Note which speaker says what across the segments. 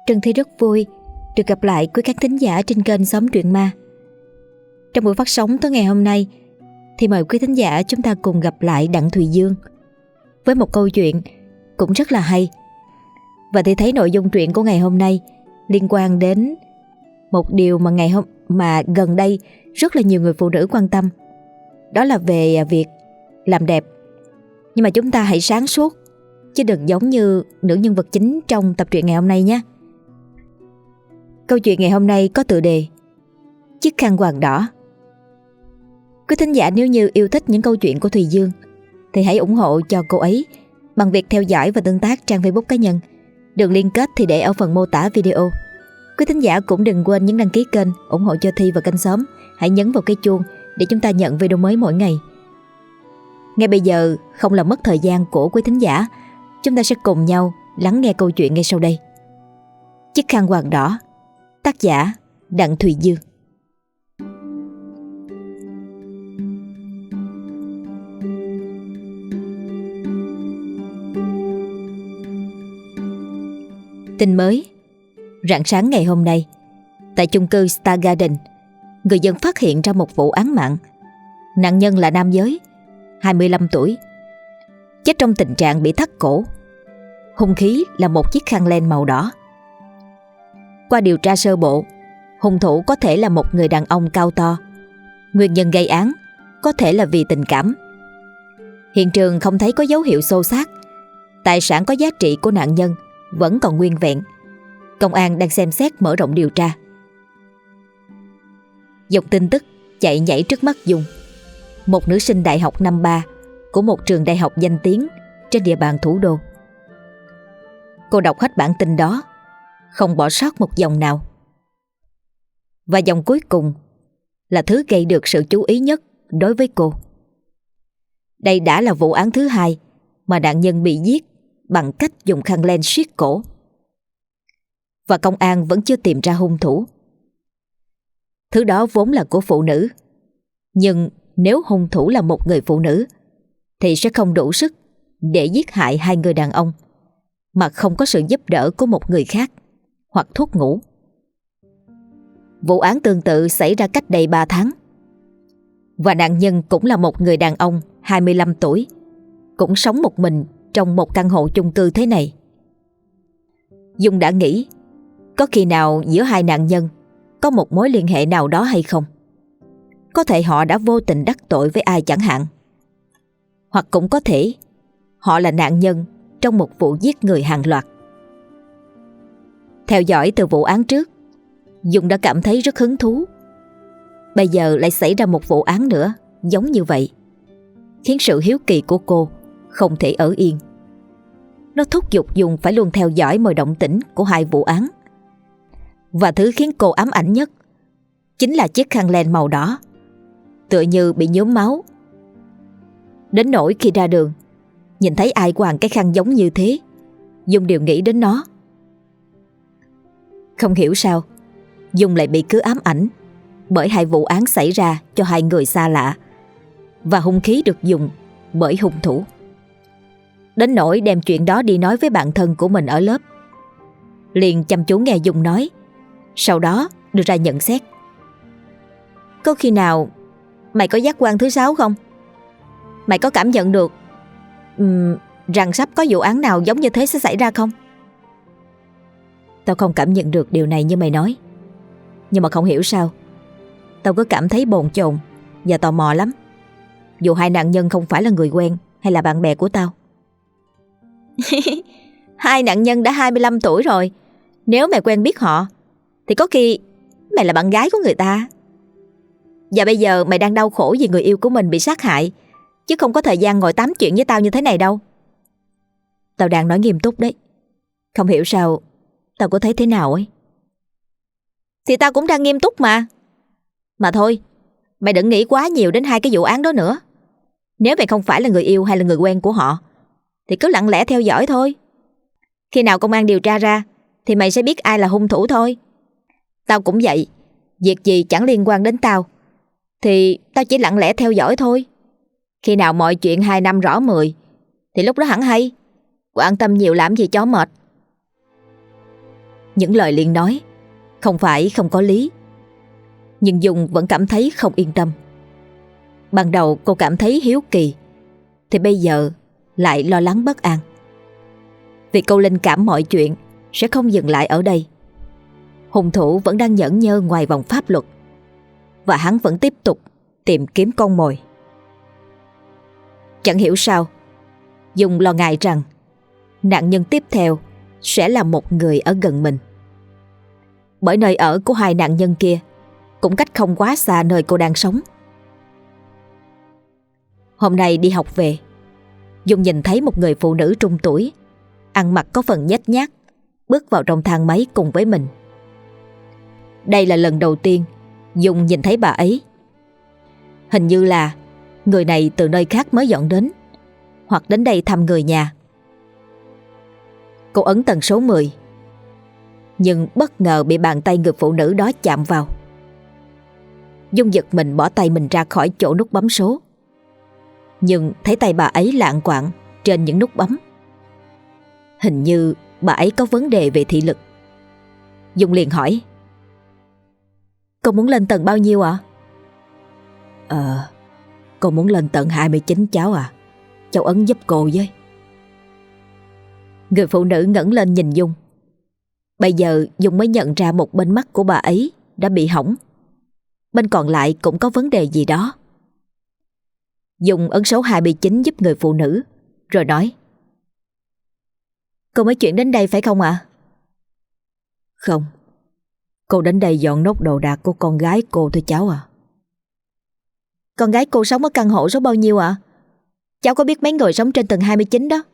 Speaker 1: Trân Thi rất vui được gặp lại quý khán thính giả trên kênh Xóm Truyện Ma. Trong buổi phát sóng tối ngày hôm nay thì mời quý thính giả chúng ta cùng gặp lại Đặng Thùy Dương với một câu chuyện cũng rất là hay. Và thì thấy nội dung truyện của ngày hôm nay liên quan đến một điều mà gần đây rất là nhiều người phụ nữ quan tâm. Đó là về việc làm đẹp. Nhưng mà chúng ta hãy sáng suốt, chứ đừng giống như nữ nhân vật chính trong tập truyện ngày hôm nay nhé. Câu chuyện ngày hôm nay có tựa đề Chiếc khăn quàng đỏ. Quý thính giả nếu như yêu thích những câu chuyện của Thùy Dương thì hãy ủng hộ cho cô ấy bằng việc theo dõi và tương tác trang Facebook cá nhân. Đường liên kết thì để ở phần mô tả video. Quý thính giả cũng đừng quên nhấn đăng ký kênh, ủng hộ cho Thi và kênh Xóm. Hãy nhấn vào cái chuông để chúng ta nhận video mới mỗi ngày. Ngay bây giờ, không làm mất thời gian của quý thính giả, chúng ta sẽ cùng nhau lắng nghe câu chuyện ngay sau đây. Chiếc khăn quàng đỏ, tác giả Đặng Thùy Dương. Tin mới. Rạng sáng ngày hôm nay, tại chung cư Star Garden, người dân phát hiện ra một vụ án mạng. Nạn nhân là nam giới, 25 tuổi, chết trong tình trạng bị thắt cổ. Hung khí là một chiếc khăn len màu đỏ. Qua điều tra sơ bộ, hung thủ có thể là một người đàn ông cao to. Nguyên nhân gây án có thể là vì tình cảm. Hiện trường không thấy có dấu hiệu xô xát. Tài sản có giá trị của nạn nhân vẫn còn nguyên vẹn. Công an đang xem xét mở rộng điều tra. Dòng tin tức chạy nhảy trước mắt Dung, một nữ sinh đại học năm 3 của một trường đại học danh tiếng trên địa bàn thủ đô. Cô đọc hết bản tin đó, không bỏ sót một dòng nào. Và dòng cuối cùng là thứ gây được sự chú ý nhất đối với cô. Đây đã là vụ án thứ 2 mà nạn nhân bị giết bằng cách dùng khăn len siết cổ. Và công an vẫn chưa tìm ra hung thủ. Thứ đó vốn là của phụ nữ. Nhưng nếu hung thủ là một người phụ nữ thì sẽ không đủ sức để giết hại 2 người đàn ông mà không có sự giúp đỡ của một người khác hoặc thuốc ngủ. Vụ án tương tự xảy ra cách đây 3 tháng. Và nạn nhân cũng là một người đàn ông 25 tuổi, cũng sống một mình trong một căn hộ chung cư thế này. Dung đã nghĩ có khi nào giữa 2 nạn nhân có một mối liên hệ nào đó hay không? Có thể họ đã vô tình đắc tội với ai chẳng hạn. Hoặc cũng có thể họ là nạn nhân trong một vụ giết người hàng loạt. Theo dõi từ vụ án trước, Dung đã cảm thấy rất hứng thú. Bây giờ lại xảy ra một vụ án nữa giống như vậy, khiến sự hiếu kỳ của cô không thể ở yên. Nó thúc giục Dung phải luôn theo dõi mọi động tĩnh của 2 vụ án. Và thứ khiến cô ám ảnh nhất chính là chiếc khăn len màu đỏ, tựa như bị nhuốm máu. Đến nỗi khi ra đường nhìn thấy ai quàng cái khăn giống như thế, Dung đều nghĩ đến nó. Không hiểu sao Dung lại bị cứ ám ảnh bởi 2 vụ án xảy ra cho 2 người xa lạ, và hung khí được dùng bởi hung thủ. Đến nỗi đem chuyện đó đi nói với bạn thân của mình ở lớp. Liền chăm chú nghe Dung nói, sau đó đưa ra nhận xét. Có khi nào mày có giác quan thứ 6 không? Mày có cảm nhận được rằng sắp có vụ án nào giống như thế sẽ xảy ra không? Tao không cảm nhận được điều này như mày nói. Nhưng mà không hiểu sao tao cứ cảm thấy bồn chồn và tò mò lắm. Dù 2 nạn nhân không phải là người quen hay là bạn bè của tao. 2 nạn nhân đã 25 tuổi rồi. Nếu mày quen biết họ thì có khi mày là bạn gái của người ta. Và bây giờ mày đang đau khổ vì người yêu của mình bị sát hại, chứ không có thời gian ngồi tám chuyện với tao như thế này đâu. Tao đang nói nghiêm túc đấy. Không hiểu sao tao có thấy thế nào ấy. Thì tao cũng đang nghiêm túc mà. Mà thôi, mày đừng nghĩ quá nhiều đến 2 cái vụ án đó nữa. Nếu mày không phải là người yêu hay là người quen của họ thì cứ lặng lẽ theo dõi thôi. Khi nào công an điều tra ra thì mày sẽ biết ai là hung thủ thôi. Tao cũng vậy. Việc gì chẳng liên quan đến tao thì tao chỉ lặng lẽ theo dõi thôi. Khi nào mọi chuyện 2 năm rõ 10 thì lúc đó hẳn hay. Quan tâm nhiều làm gì cho mệt. Những lời Liên nói không phải không có lý, nhưng Dung vẫn cảm thấy không yên tâm. Ban đầu cô cảm thấy hiếu kỳ, thì bây giờ lại lo lắng bất an. Vì cô linh cảm mọi chuyện sẽ không dừng lại ở đây. Hung thủ vẫn đang nhẫn nhơ ngoài vòng pháp luật, và hắn vẫn tiếp tục tìm kiếm con mồi. Chẳng hiểu sao, Dung lo ngại rằng nạn nhân tiếp theo sẽ là một người ở gần mình. Bởi nơi ở của hai nạn nhân kia cũng cách không quá xa nơi cô đang sống. Hôm nay đi học về, Dung nhìn thấy một người phụ nữ trung tuổi, ăn mặc có phần nhếch nhác, bước vào trong thang máy cùng với mình. Đây là lần đầu tiên Dung nhìn thấy bà ấy. Hình như là người này từ nơi khác mới dọn đến, hoặc đến đây thăm người nhà. Cô ấn tần số 10, nhưng bất ngờ bị bàn tay người phụ nữ đó chạm vào. Dung giật mình bỏ tay mình ra khỏi chỗ nút bấm số, nhưng thấy tay bà ấy lạng quạng trên những nút bấm. Hình như bà ấy có vấn đề về thị lực. Dung liền hỏi: "Cô muốn lên tầng bao nhiêu ạ?" Cô muốn lên tầng 29 cháu à. Cháu ấn giúp cô với." Người phụ nữ ngẩng lên nhìn Dung. Bây giờ Dung mới nhận ra một bên mắt của bà ấy đã bị hỏng, bên còn lại cũng có vấn đề gì đó. Dung ấn số 29 giúp người phụ nữ, rồi nói: "Cô mới chuyển đến đây phải không ạ?" "Không, cô đến đây dọn nốt đồ đạc của con gái cô thôi cháu à." "Con gái cô sống ở căn hộ số bao nhiêu ạ? Cháu có biết mấy người sống trên tầng 29 đó."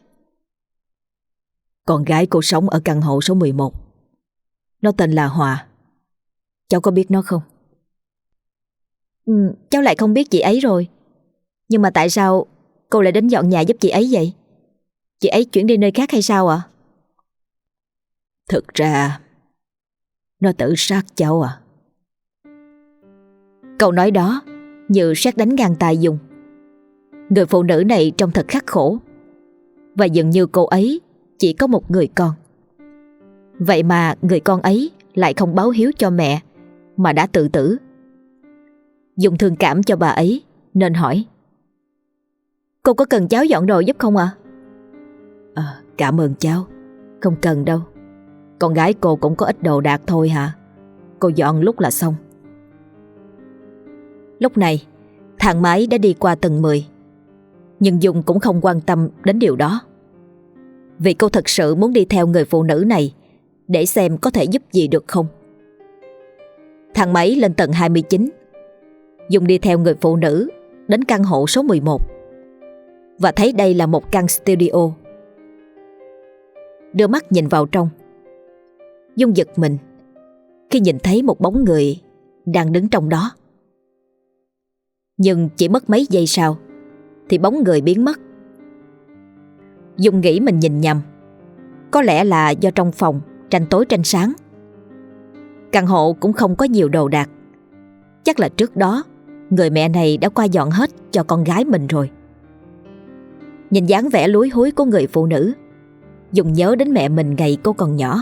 Speaker 1: "Con gái cô sống ở căn hộ số 11. Nó tên là Hòa. Cháu có biết nó không?" Cháu lại không biết chị ấy rồi. Nhưng mà tại sao cô lại đến dọn nhà giúp chị ấy vậy? Chị ấy chuyển đi nơi khác hay sao ạ?" "Thực ra nó tự sát cháu à." Câu nói đó như sét đánh ngang tai Dung. Người phụ nữ này trông thật khắc khổ, và dường như cô ấy chỉ có một người con. Vậy mà người con ấy lại không báo hiếu cho mẹ, mà đã tự tử. Dung thương cảm cho bà ấy nên hỏi: "Cô có cần cháu dọn đồ giúp không ạ?" Cảm ơn cháu, không cần đâu. Con gái cô cũng có ít đồ đạc thôi hả. Cô dọn lúc là xong." Lúc này thang máy đã đi qua tầng 10, nhưng Dung cũng không quan tâm đến điều đó, vì cô thật sự muốn đi theo người phụ nữ này để xem có thể giúp gì được không. Thang máy lên tầng 29, Dung đi theo người phụ nữ đến căn hộ số 11 và thấy đây là một căn studio. Đưa mắt nhìn vào trong, Dung giật mình khi nhìn thấy một bóng người đang đứng trong đó. Nhưng chỉ mất mấy giây sau thì bóng người biến mất. Dung nghĩ mình nhìn nhầm, có lẽ là do trong phòng tranh tối tranh sáng. Căn hộ cũng không có nhiều đồ đạc, chắc là trước đó người mẹ này đã qua dọn hết cho con gái mình rồi. Nhìn dáng vẻ lúi húi của người phụ nữ, Dung nhớ đến mẹ mình ngày cô còn nhỏ.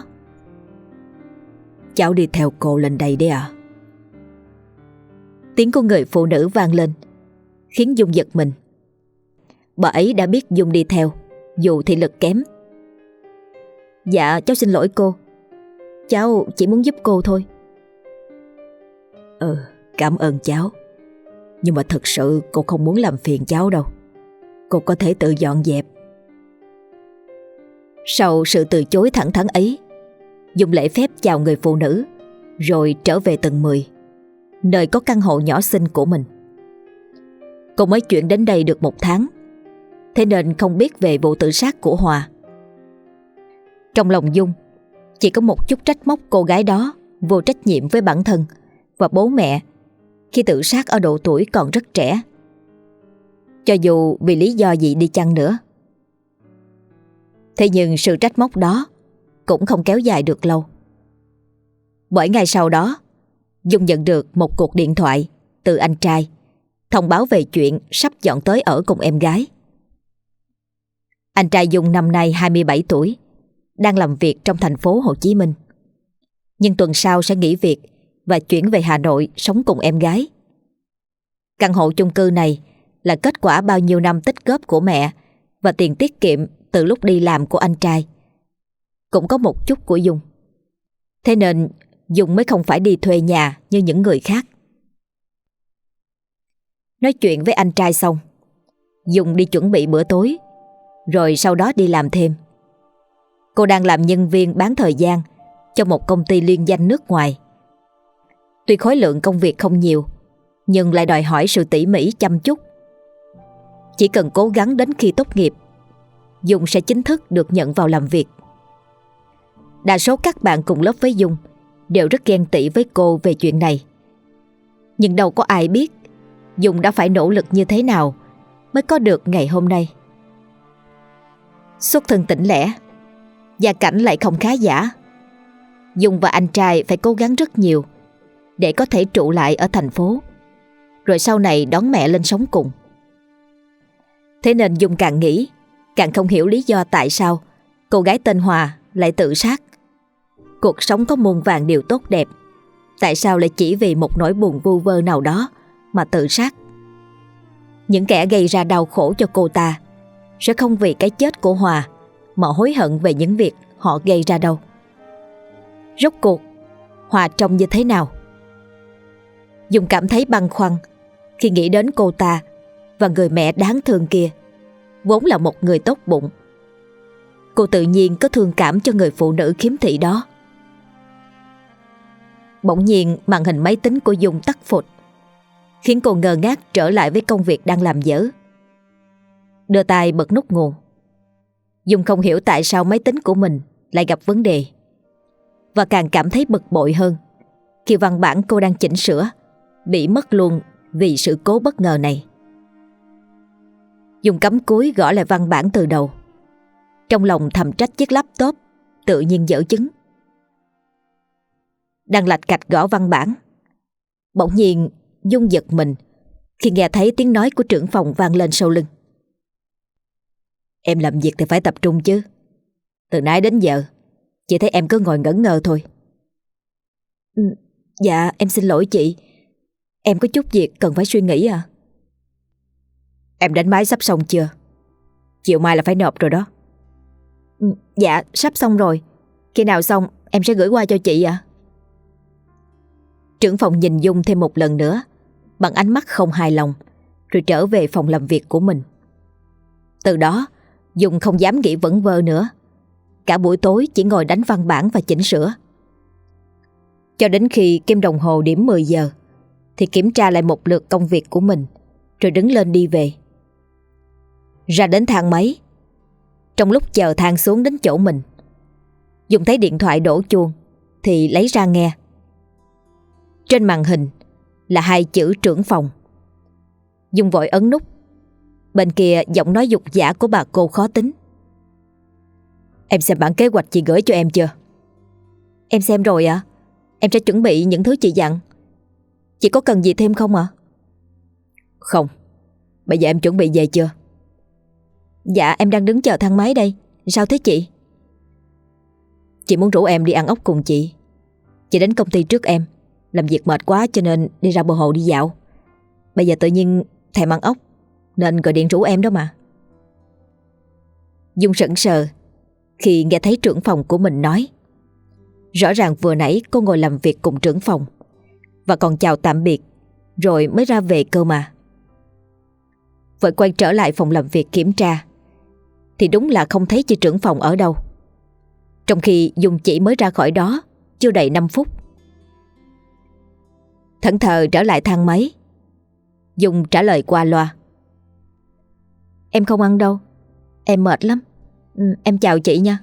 Speaker 1: "Cháu đi theo cô lên đây đấy à?" Tiếng của người phụ nữ vang lên, khiến Dung giật mình. Bà ấy đã biết Dung đi theo, dù thị lực kém. "Dạ cháu xin lỗi cô, cháu chỉ muốn giúp cô thôi." Cảm ơn cháu, nhưng mà thật sự cô không muốn làm phiền cháu đâu. Cô có thể tự dọn dẹp." Sau sự từ chối thẳng thắn ấy, Dung lễ phép chào người phụ nữ, rồi trở về tầng 10, nơi có căn hộ nhỏ xinh của mình. Cô mới chuyển đến đây được 1 tháng, thế nên không biết về vụ tự sát của Hòa. Trong lòng Dung chỉ có một chút trách móc cô gái đó vô trách nhiệm với bản thân và bố mẹ khi tự sát ở độ tuổi còn rất trẻ, cho dù vì lý do gì đi chăng nữa. Thế nhưng sự trách móc đó cũng không kéo dài được lâu. Bởi ngày sau đó, Dung nhận được một cuộc điện thoại từ anh trai thông báo về chuyện sắp dọn tới ở cùng em gái. Anh trai Dung năm nay 27 tuổi, đang làm việc trong thành phố Hồ Chí Minh. nhưng tuần sau sẽ nghỉ việc và chuyển về Hà Nội sống cùng em gái. Căn hộ chung cư này là kết quả bao nhiêu năm tích góp của mẹ và tiền tiết kiệm từ lúc đi làm của anh trai. Cũng có một chút của Dung. Thế nên Dung mới không phải đi thuê nhà như những người khác. Nói chuyện với anh trai xong, Dung đi chuẩn bị bữa tối, rồi sau đó đi làm thêm. Cô đang làm nhân viên bán thời gian cho một công ty liên danh nước ngoài. Tuy khối lượng công việc không nhiều, nhưng lại đòi hỏi sự tỉ mỉ chăm chút. Chỉ cần cố gắng đến khi tốt nghiệp, Dung sẽ chính thức được nhận vào làm việc. Đa số các bạn cùng lớp với Dung đều rất ghen tị với cô về chuyện này. Nhưng đâu có ai biết Dung đã phải nỗ lực như thế nào mới có được ngày hôm nay. Xuất thân tỉnh lẻ, gia cảnh lại không khá giả. Dung và anh trai phải cố gắng rất nhiều để có thể trụ lại ở thành phố, rồi sau này đón mẹ lên sống cùng. Thế nên Dung càng nghĩ càng không hiểu lý do tại sao cô gái tên Hòa lại tự sát. Cuộc sống có muôn vàn điều tốt đẹp, tại sao lại chỉ vì một nỗi buồn vu vơ nào đó mà tự sát? Những kẻ gây ra đau khổ cho cô ta sẽ không vì cái chết của Hòa mà hối hận về những việc họ gây ra đâu. Rốt cuộc Hòa trông như thế nào? Dung cảm thấy băn khoăn khi nghĩ đến cô ta và người mẹ đáng thương kia, vốn là một người tốt bụng. Cô tự nhiên có thương cảm cho người phụ nữ khiếm thị đó. Bỗng nhiên màn hình máy tính của Dung tắt phụt, khiến cô ngơ ngác trở lại với công việc đang làm dở. Đưa tay bật nút nguồn. Dung không hiểu tại sao máy tính của mình lại gặp vấn đề, và càng cảm thấy bực bội hơn khi văn bản cô đang chỉnh sửa bị mất luôn vì sự cố bất ngờ này. Dung cắm cúi gõ lại văn bản từ đầu, trong lòng thầm trách chiếc laptop tự nhiên dở chứng. Đang lạch cạch gõ văn bản, bỗng nhiên Dung giật mình khi nghe thấy tiếng nói của trưởng phòng vang lên sau lưng. Em làm việc thì phải tập trung chứ. Từ nãy đến giờ chị thấy em cứ ngồi ngẩn ngơ thôi. Dạ em xin lỗi chị, em có chút việc cần phải suy nghĩ à. Em đánh máy sắp xong chưa? Chiều mai là phải nộp rồi đó. Dạ sắp xong rồi, khi nào xong em sẽ gửi qua cho chị ạ. Trưởng phòng nhìn Dung thêm một lần nữa bằng ánh mắt không hài lòng, rồi trở về phòng làm việc của mình. Từ đó Dung không dám nghĩ vẩn vơ nữa. Cả buổi tối chỉ ngồi đánh văn bản và chỉnh sửa. Cho đến khi kim đồng hồ điểm 10 giờ thì kiểm tra lại một lượt công việc của mình, rồi đứng lên đi về. Ra đến thang máy. Trong lúc chờ thang xuống đến chỗ mình, Dung thấy điện thoại đổ chuông thì lấy ra nghe. Trên màn hình là 2 chữ trưởng phòng. Dung vội ấn nút. Bên kia giọng nói dục dã của bà cô khó tính. Em xem bản kế hoạch chị gửi cho em chưa? Em xem rồi ạ. Em sẽ chuẩn bị những thứ chị dặn. Chị có cần gì thêm không ạ? Không. Bây giờ em chuẩn bị về chưa? Dạ em đang đứng chờ thang máy đây. Sao thế chị? Chị muốn rủ em đi ăn ốc cùng chị. Chị đến công ty trước em. Làm việc mệt quá cho nên đi ra bờ hồ đi dạo. Bây giờ tự nhiên thèm ăn ốc nên gọi điện rủ em đó mà. Dung sững sờ khi nghe thấy trưởng phòng của mình nói. Rõ ràng vừa nãy cô ngồi làm việc cùng trưởng phòng và còn chào tạm biệt rồi mới ra về cơ mà. Vội quay trở lại phòng làm việc kiểm tra thì đúng là không thấy chị trưởng phòng ở đâu, trong khi Dung chỉ mới ra khỏi đó chưa đầy 5 phút. Thẫn thờ trở lại thang máy, Dung trả lời qua loa. Em không ăn đâu, em mệt lắm. Em chào chị nha.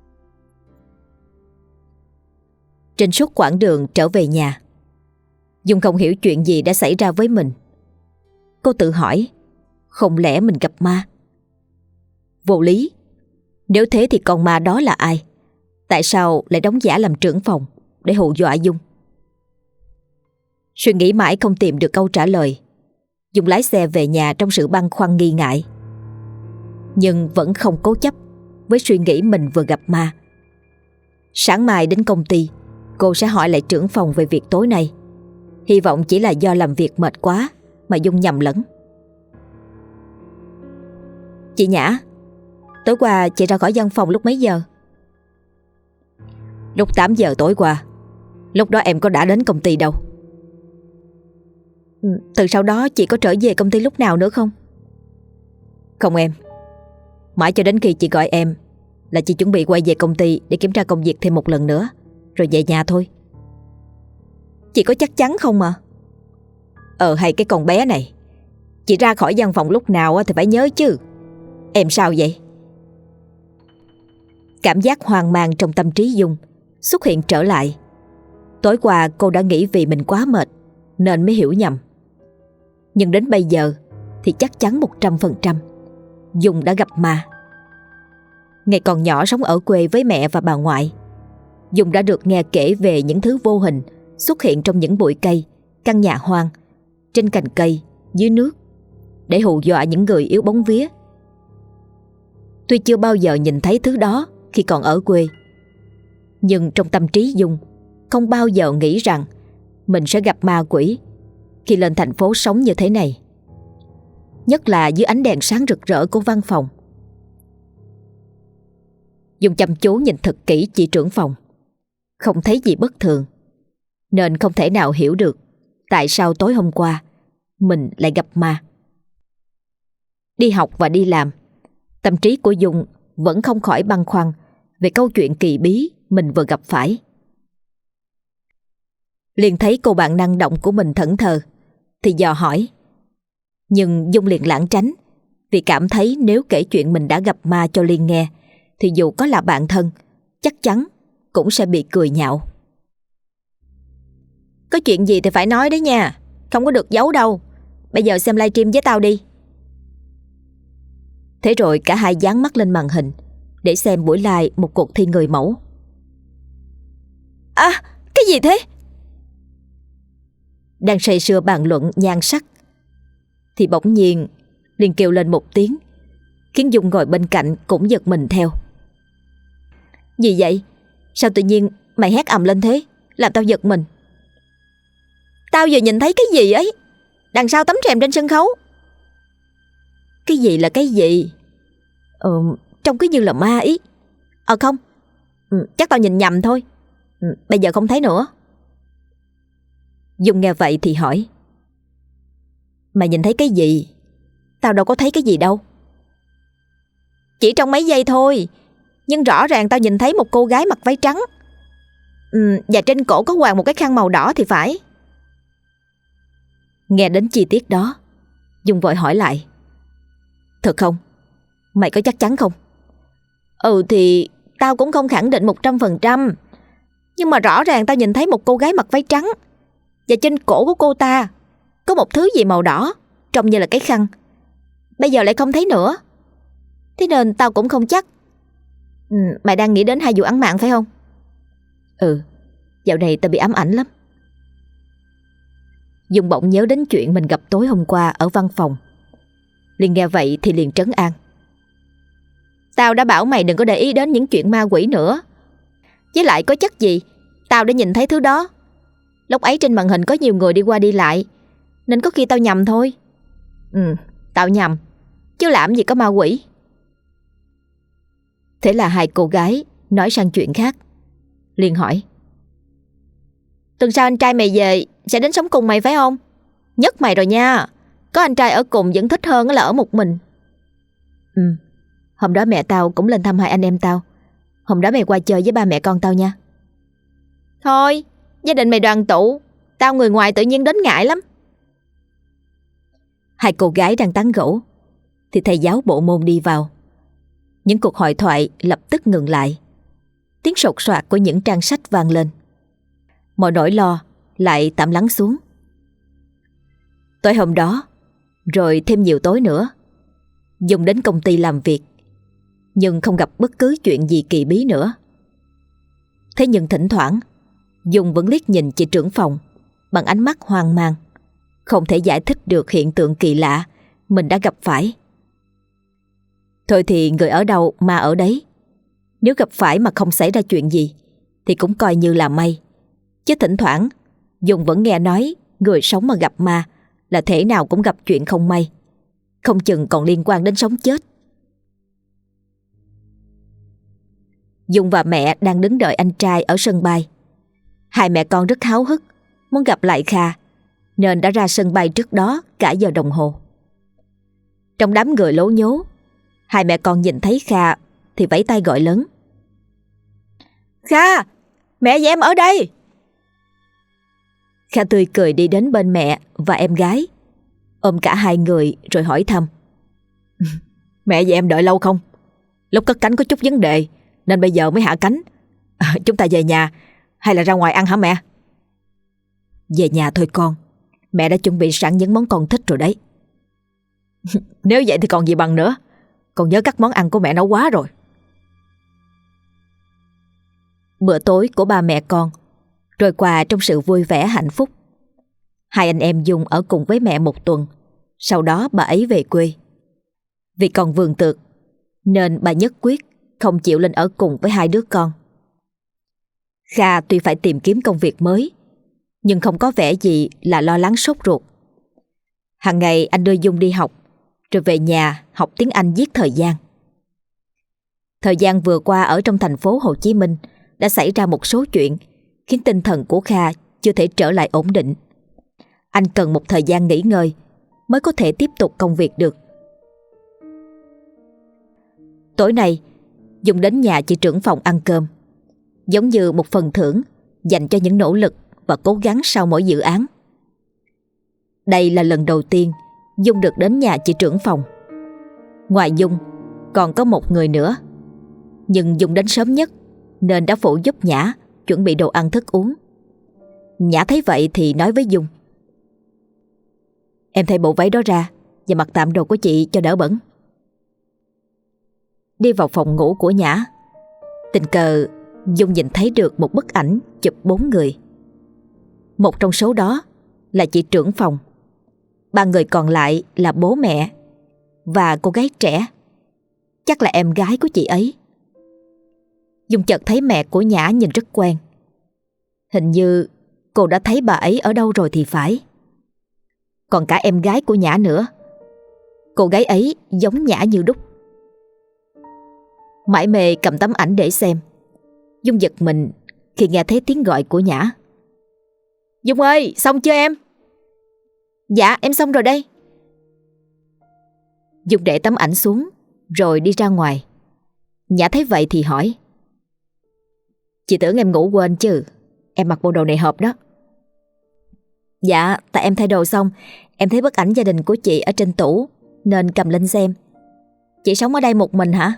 Speaker 1: Trên suốt quãng đường trở về nhà, Dung không hiểu chuyện gì đã xảy ra với mình. Cô tự hỏi, không lẽ mình gặp ma? Vô lý. Nếu thế thì con ma đó là ai? Tại sao lại đóng giả làm trưởng phòng để hù dọa Dung? Suy nghĩ mãi không tìm được câu trả lời, Dung lái xe về nhà trong sự băn khoăn nghi ngại, nhưng vẫn không cố chấp với suy nghĩ mình vừa gặp ma. Sáng mai đến công ty, cô sẽ hỏi lại trưởng phòng về việc tối nay. Hy vọng chỉ là do làm việc mệt quá mà Dung nhầm lẫn. Chị Nhã, tối qua chị ra khỏi văn phòng lúc mấy giờ? Lúc 8 giờ tối qua. Lúc đó em có đã đến công ty đâu. Từ sau đó chị có trở về công ty lúc nào nữa không? Không em. Mãi cho đến khi chị gọi em là chị chuẩn bị quay về công ty để kiểm tra công việc thêm một lần nữa, rồi về nhà thôi. Chị có chắc chắn không mà? Hay cái con bé này, chị ra khỏi văn phòng lúc nào thì phải nhớ chứ. Em sao vậy? Cảm giác hoang mang trong tâm trí Dung xuất hiện trở lại. Tối qua cô đã nghĩ vì mình quá mệt nên mới hiểu nhầm. Nhưng đến bây giờ thì chắc chắn 100% Dung đã gặp ma. Ngày còn nhỏ sống ở quê với mẹ và bà ngoại, Dung đã được nghe kể về những thứ vô hình xuất hiện trong những bụi cây, căn nhà hoang, trên cành cây, dưới nước, để hù dọa những người yếu bóng vía. Tuy chưa bao giờ nhìn thấy thứ đó khi còn ở quê, nhưng trong tâm trí Dung không bao giờ nghĩ rằng mình sẽ gặp ma quỷ khi lên thành phố sống như thế này, nhất là dưới ánh đèn sáng rực rỡ của văn phòng. Dung chăm chú nhìn thật kỹ chị trưởng phòng, không thấy gì bất thường, nên không thể nào hiểu được tại sao tối hôm qua mình lại gặp ma. Đi học và đi làm, tâm trí của Dung vẫn không khỏi băn khoăn về câu chuyện kỳ bí mình vừa gặp phải. Liền thấy cô bạn năng động của mình thẫn thờ thì dò hỏi, nhưng Dung liền lảng tránh vì cảm thấy nếu kể chuyện mình đã gặp ma cho Liên nghe thì dù có là bạn thân chắc chắn cũng sẽ bị cười nhạo. Có chuyện gì thì phải nói đấy nha, không có được giấu đâu. Bây giờ xem livestream với tao đi. Thế rồi cả hai dán mắt lên màn hình để xem buổi live một cuộc thi người mẫu. À, cái gì thế? Đang say sưa bàn luận nhan sắc thì bỗng nhiên liền kêu lên một tiếng, khiến Dung ngồi bên cạnh cũng giật mình theo. Gì vậy? Sao tự nhiên mày hét ầm lên thế, làm tao giật mình. Tao vừa nhìn thấy cái gì ấy đằng sau tấm rèm trên sân khấu. Cái gì là cái gì? Trông cứ như là ma ý. Không, chắc tao nhìn nhầm thôi. Bây giờ không thấy nữa. Dung nghe vậy thì hỏi, mày nhìn thấy cái gì? Tao đâu có thấy cái gì đâu. Chỉ trong mấy giây thôi, nhưng rõ ràng tao nhìn thấy một cô gái mặc váy trắng, và trên cổ có quàng một cái khăn màu đỏ thì phải. Nghe đến chi tiết đó, Dung vội hỏi lại, thật không? Mày có chắc chắn không? Thì tao cũng không khẳng định 100%, nhưng mà rõ ràng tao nhìn thấy một cô gái mặc váy trắng, và trên cổ của cô ta có một thứ gì màu đỏ, trông như là cái khăn. Bây giờ lại không thấy nữa, thế nên tao cũng không chắc. Mày đang nghĩ đến hai vụ án mạng phải không? Dạo này tao bị ám ảnh lắm. Dung bỗng nhớ đến chuyện mình gặp tối hôm qua ở văn phòng. Liền nghe vậy thì liền trấn an. Tao đã bảo mày đừng có để ý đến những chuyện ma quỷ nữa. Với lại có chắc gì tao đã nhìn thấy thứ đó. Lúc ấy trên màn hình có nhiều người đi qua đi lại, nên có khi tao nhầm thôi. Tao nhầm, chứ làm gì có ma quỷ. Thế là hai cô gái nói sang chuyện khác. Liền hỏi, tuần sau anh trai mày về sẽ đến sống cùng mày phải không? Nhất mày rồi nha, có anh trai ở cùng vẫn thích hơn là ở một mình. Hôm đó mẹ tao cũng lên thăm hai anh em tao. Hôm đó mày qua chơi với ba mẹ con tao nha. Thôi, gia đình mày đoàn tụ, tao người ngoài tự nhiên đến ngại lắm. Hai cô gái đang tán gẫu thì thầy giáo bộ môn đi vào. Những cuộc hội thoại lập tức ngừng lại. Tiếng sột soạt của những trang sách vang lên. Mọi nỗi lo lại tạm lắng xuống. Tối hôm đó, rồi thêm nhiều tối nữa, Dung đến công ty làm việc, nhưng không gặp bất cứ chuyện gì kỳ bí nữa. Thế nhưng thỉnh thoảng Dung vẫn liếc nhìn chị trưởng phòng bằng ánh mắt hoang mang, không thể giải thích được hiện tượng kỳ lạ mình đã gặp phải. Thôi thì người ở đâu ma ở đấy. Nếu gặp phải mà không xảy ra chuyện gì thì cũng coi như là may, Chứ thỉnh thoảng Dung vẫn nghe nói người sống mà gặp ma là thể nào cũng gặp chuyện không may, không chừng còn liên quan đến sống chết. Dung và mẹ đang đứng đợi anh trai ở sân bay. Hai mẹ con rất háo hức muốn gặp lại Kha, nên đã ra sân bay trước đó cả giờ đồng hồ. Trong đám người lố nhố, hai mẹ con nhìn thấy Kha thì vẫy tay gọi lớn: Kha, mẹ và em ở đây. Kha tươi cười đi đến bên mẹ và em gái, ôm cả hai người rồi hỏi thăm: Mẹ và em đợi lâu không? Lúc cất cánh có chút vấn đề nên bây giờ mới hạ cánh. Chúng ta về nhà hay là ra ngoài ăn hả mẹ? Về nhà thôi con, mẹ đã chuẩn bị sẵn những món con thích rồi đấy. Nếu vậy thì còn gì bằng nữa. Con nhớ các món ăn của mẹ nấu quá rồi. Bữa tối của ba mẹ con trôi qua trong sự vui vẻ hạnh phúc. Hai anh em Dung ở cùng với mẹ một tuần, sau đó bà ấy về quê. Vì còn vườn tược nên bà nhất quyết không chịu lên ở cùng với hai đứa con. Kha tuy phải tìm kiếm công việc mới, nhưng không có vẻ gì là lo lắng sốt ruột. Hàng ngày anh đưa Dung đi học, rồi về nhà học tiếng Anh giết thời gian. Thời gian vừa qua ở trong thành phố Hồ Chí Minh đã xảy ra một số chuyện khiến tinh thần của Kha chưa thể trở lại ổn định. Anh cần một thời gian nghỉ ngơi mới có thể tiếp tục công việc được. Tối nay, Dung đến nhà chị trưởng phòng ăn cơm, giống như một phần thưởng dành cho những nỗ lực và cố gắng sau mỗi dự án. Đây là lần đầu tiên Dung được đến nhà chị trưởng phòng. Ngoài Dung còn có một người nữa, nhưng Dung đến sớm nhất nên đã phụ giúp Nhã chuẩn bị đồ ăn thức uống. Nhã thấy vậy thì nói với Dung: Em thay bộ váy đó ra và mặc tạm đồ của chị cho đỡ bẩn. Đi vào phòng ngủ của Nhã, tình cờ Dung nhìn thấy được một bức ảnh chụp 4 người. Một trong số đó là chị trưởng phòng, 3 người còn lại là bố mẹ và cô gái trẻ, chắc là em gái của chị ấy. Dung chợt thấy mẹ của Nhã nhìn rất quen. Hình như cô đã thấy bà ấy ở đâu rồi thì phải. Còn cả em gái của Nhã nữa, cô gái ấy giống Nhã như đúc. Mải mê cầm tấm ảnh để xem, Dung giật mình khi nghe thấy tiếng gọi của Nhã: Dung ơi, xong chưa em? Dạ, em xong rồi đây. Dung để tấm ảnh xuống rồi đi ra ngoài. Nhã thấy vậy thì hỏi: Chị tưởng em ngủ quên chứ, em mặc bộ đồ này hợp đó. Dạ, tại em thay đồ xong, em thấy bức ảnh gia đình của chị ở trên tủ nên cầm lên xem. Chị sống ở đây một mình hả?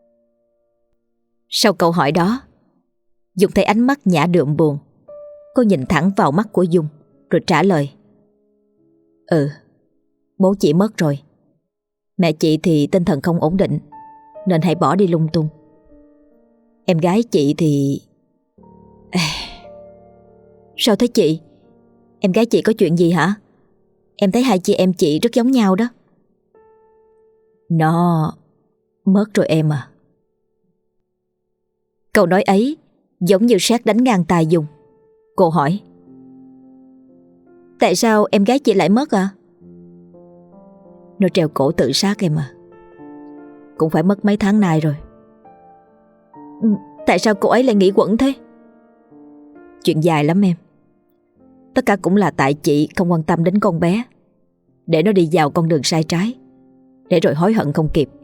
Speaker 1: Sau câu hỏi đó, Dung thấy ánh mắt Nhã đượm buồn. Cô nhìn thẳng vào mắt của Dung rồi trả lời: Bố chị mất rồi. Mẹ chị thì tinh thần không ổn định nên hãy bỏ đi lung tung. Em gái chị thì... Sao thế chị? Em gái chị có chuyện gì hả? Em thấy hai chị em chị rất giống nhau đó. Nó mất rồi em à. Câu nói ấy giống như sét đánh ngang tai Dung. Cô hỏi: Tại sao em gái chị lại mất à? Nó treo cổ tự sát em à. Cũng phải mất mấy tháng nay rồi. Tại sao cô ấy lại nghĩ quẩn thế? Chuyện dài lắm em. Tất cả cũng là tại chị không quan tâm đến con bé, để nó đi vào con đường sai trái, để rồi hối hận không kịp.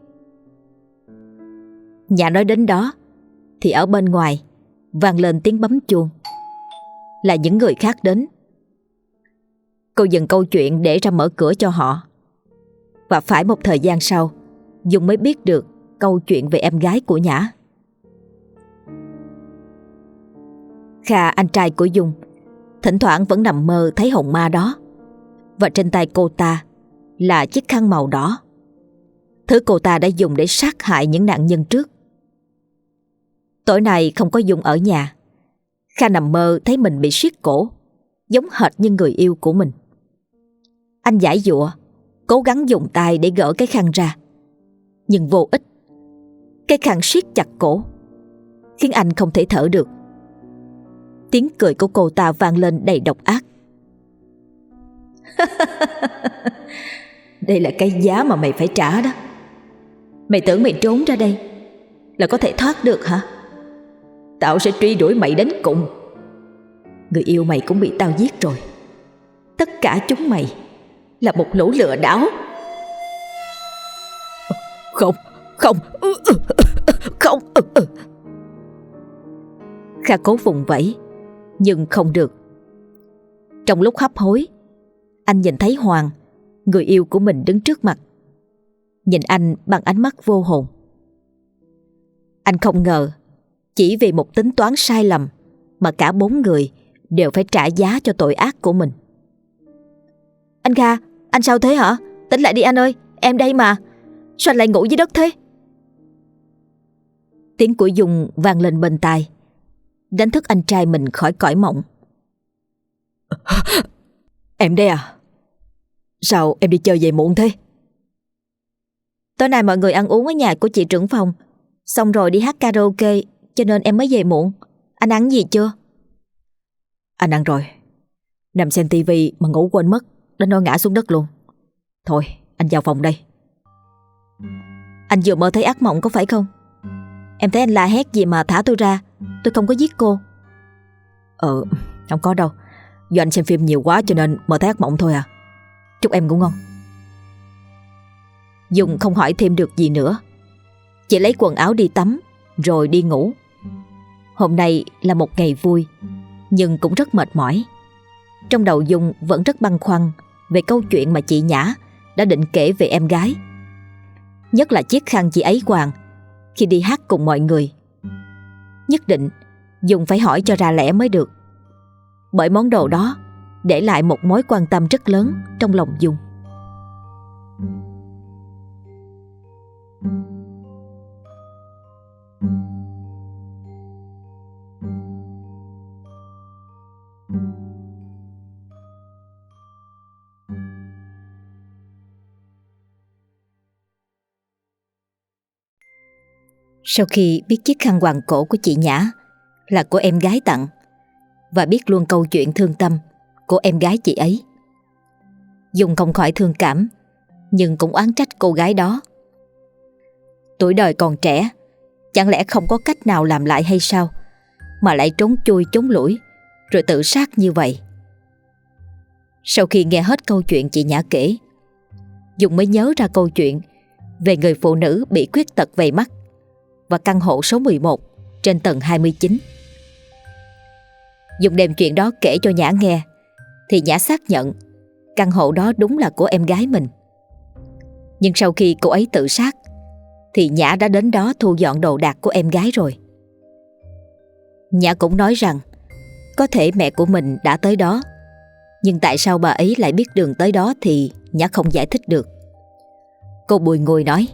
Speaker 1: Nhà nói đến đó thì ở bên ngoài vang lên tiếng bấm chuông. Là những người khác đến. Cô dừng câu chuyện để ra mở cửa cho họ. Và phải một thời gian sau, Dung mới biết được câu chuyện về em gái của Nhã. Kha, anh trai của Dung, thỉnh thoảng vẫn nằm mơ thấy hồn ma đó. Và trên tay cô ta là chiếc khăn màu đỏ, thứ cô ta đã dùng để sát hại những nạn nhân trước. Tối nay không có Dung ở nhà, Kha nằm mơ thấy mình bị siết cổ, giống hệt như người yêu của mình. Anh giãy giụa, cố gắng dùng tay để gỡ cái khăn ra, nhưng vô ích. Cái khăn siết chặt cổ, khiến anh không thể thở được. Tiếng cười của cô ta vang lên đầy độc ác. Đây là cái giá mà mày phải trả đó. Mày tưởng mày trốn ra đây là có thể thoát được hả? Tao sẽ truy đuổi mày đến cùng. Người yêu mày cũng bị tao giết rồi. Tất cả chúng mày là một lũ lừa đảo. Không, không, không. Kha cố vùng vẫy nhưng không được. Trong lúc hấp hối, anh nhìn thấy Hoàng, người yêu của mình, đứng trước mặt, nhìn anh bằng ánh mắt vô hồn. Anh không ngờ chỉ vì một tính toán sai lầm mà cả 4 người đều phải trả giá cho tội ác của mình. Anh Kha, anh sao thế hả? Tỉnh lại đi anh ơi, em đây mà. Sao anh lại ngủ dưới đất thế? Tiếng của Dung vang lên bên tai, đánh thức anh trai mình khỏi cõi mộng. Em đây à? Sao em đi chơi về muộn thế? Tối nay mọi người ăn uống ở nhà của chị trưởng phòng, xong rồi đi hát karaoke, cho nên em mới về muộn. Anh ăn gì chưa? Anh ăn rồi. Nằm xem tivi mà ngủ quên mất, đến nỗi ngã xuống đất luôn. Thôi, anh vào phòng đây. Anh vừa mơ thấy ác mộng có phải không? Em thấy anh la hét gì mà thả tôi ra. Tôi không có giết cô. Không có đâu. Do anh xem phim nhiều quá cho nên mơ thấy ác mộng thôi à. Chúc em ngủ ngon. Dung không hỏi thêm được gì nữa, chỉ lấy quần áo đi tắm rồi đi ngủ. Hôm nay là một ngày vui, nhưng cũng rất mệt mỏi. Trong đầu Dung vẫn rất băn khoăn về câu chuyện mà chị Nhã đã định kể về em gái. Nhất là chiếc khăn chị ấy quàng khi đi hát cùng mọi người. Nhất định Dung phải hỏi cho ra lẽ mới được, bởi món đồ đó để lại một mối quan tâm rất lớn trong lòng Dung. Sau khi biết chiếc khăn quàng cổ của chị Nhã là của em gái tặng, và biết luôn câu chuyện thương tâm của em gái chị ấy, Dung không khỏi thương cảm, nhưng cũng oán trách cô gái đó. Tuổi đời còn trẻ, chẳng lẽ không có cách nào làm lại hay sao, mà lại trốn chui trốn lủi rồi tự sát như vậy. Sau khi nghe hết câu chuyện chị Nhã kể, Dung mới nhớ ra câu chuyện về người phụ nữ bị khuyết tật về mắt và căn hộ số 11 trên tầng 29. Dung đem chuyện đó kể cho Nhã nghe, thì Nhã xác nhận căn hộ đó đúng là của em gái mình. Nhưng sau khi cô ấy tự sát thì Nhã đã đến đó thu dọn đồ đạc của em gái rồi. Nhã cũng nói rằng có thể mẹ của mình đã tới đó, nhưng tại sao bà ấy lại biết đường tới đó thì Nhã không giải thích được. Cô bùi ngùi nói: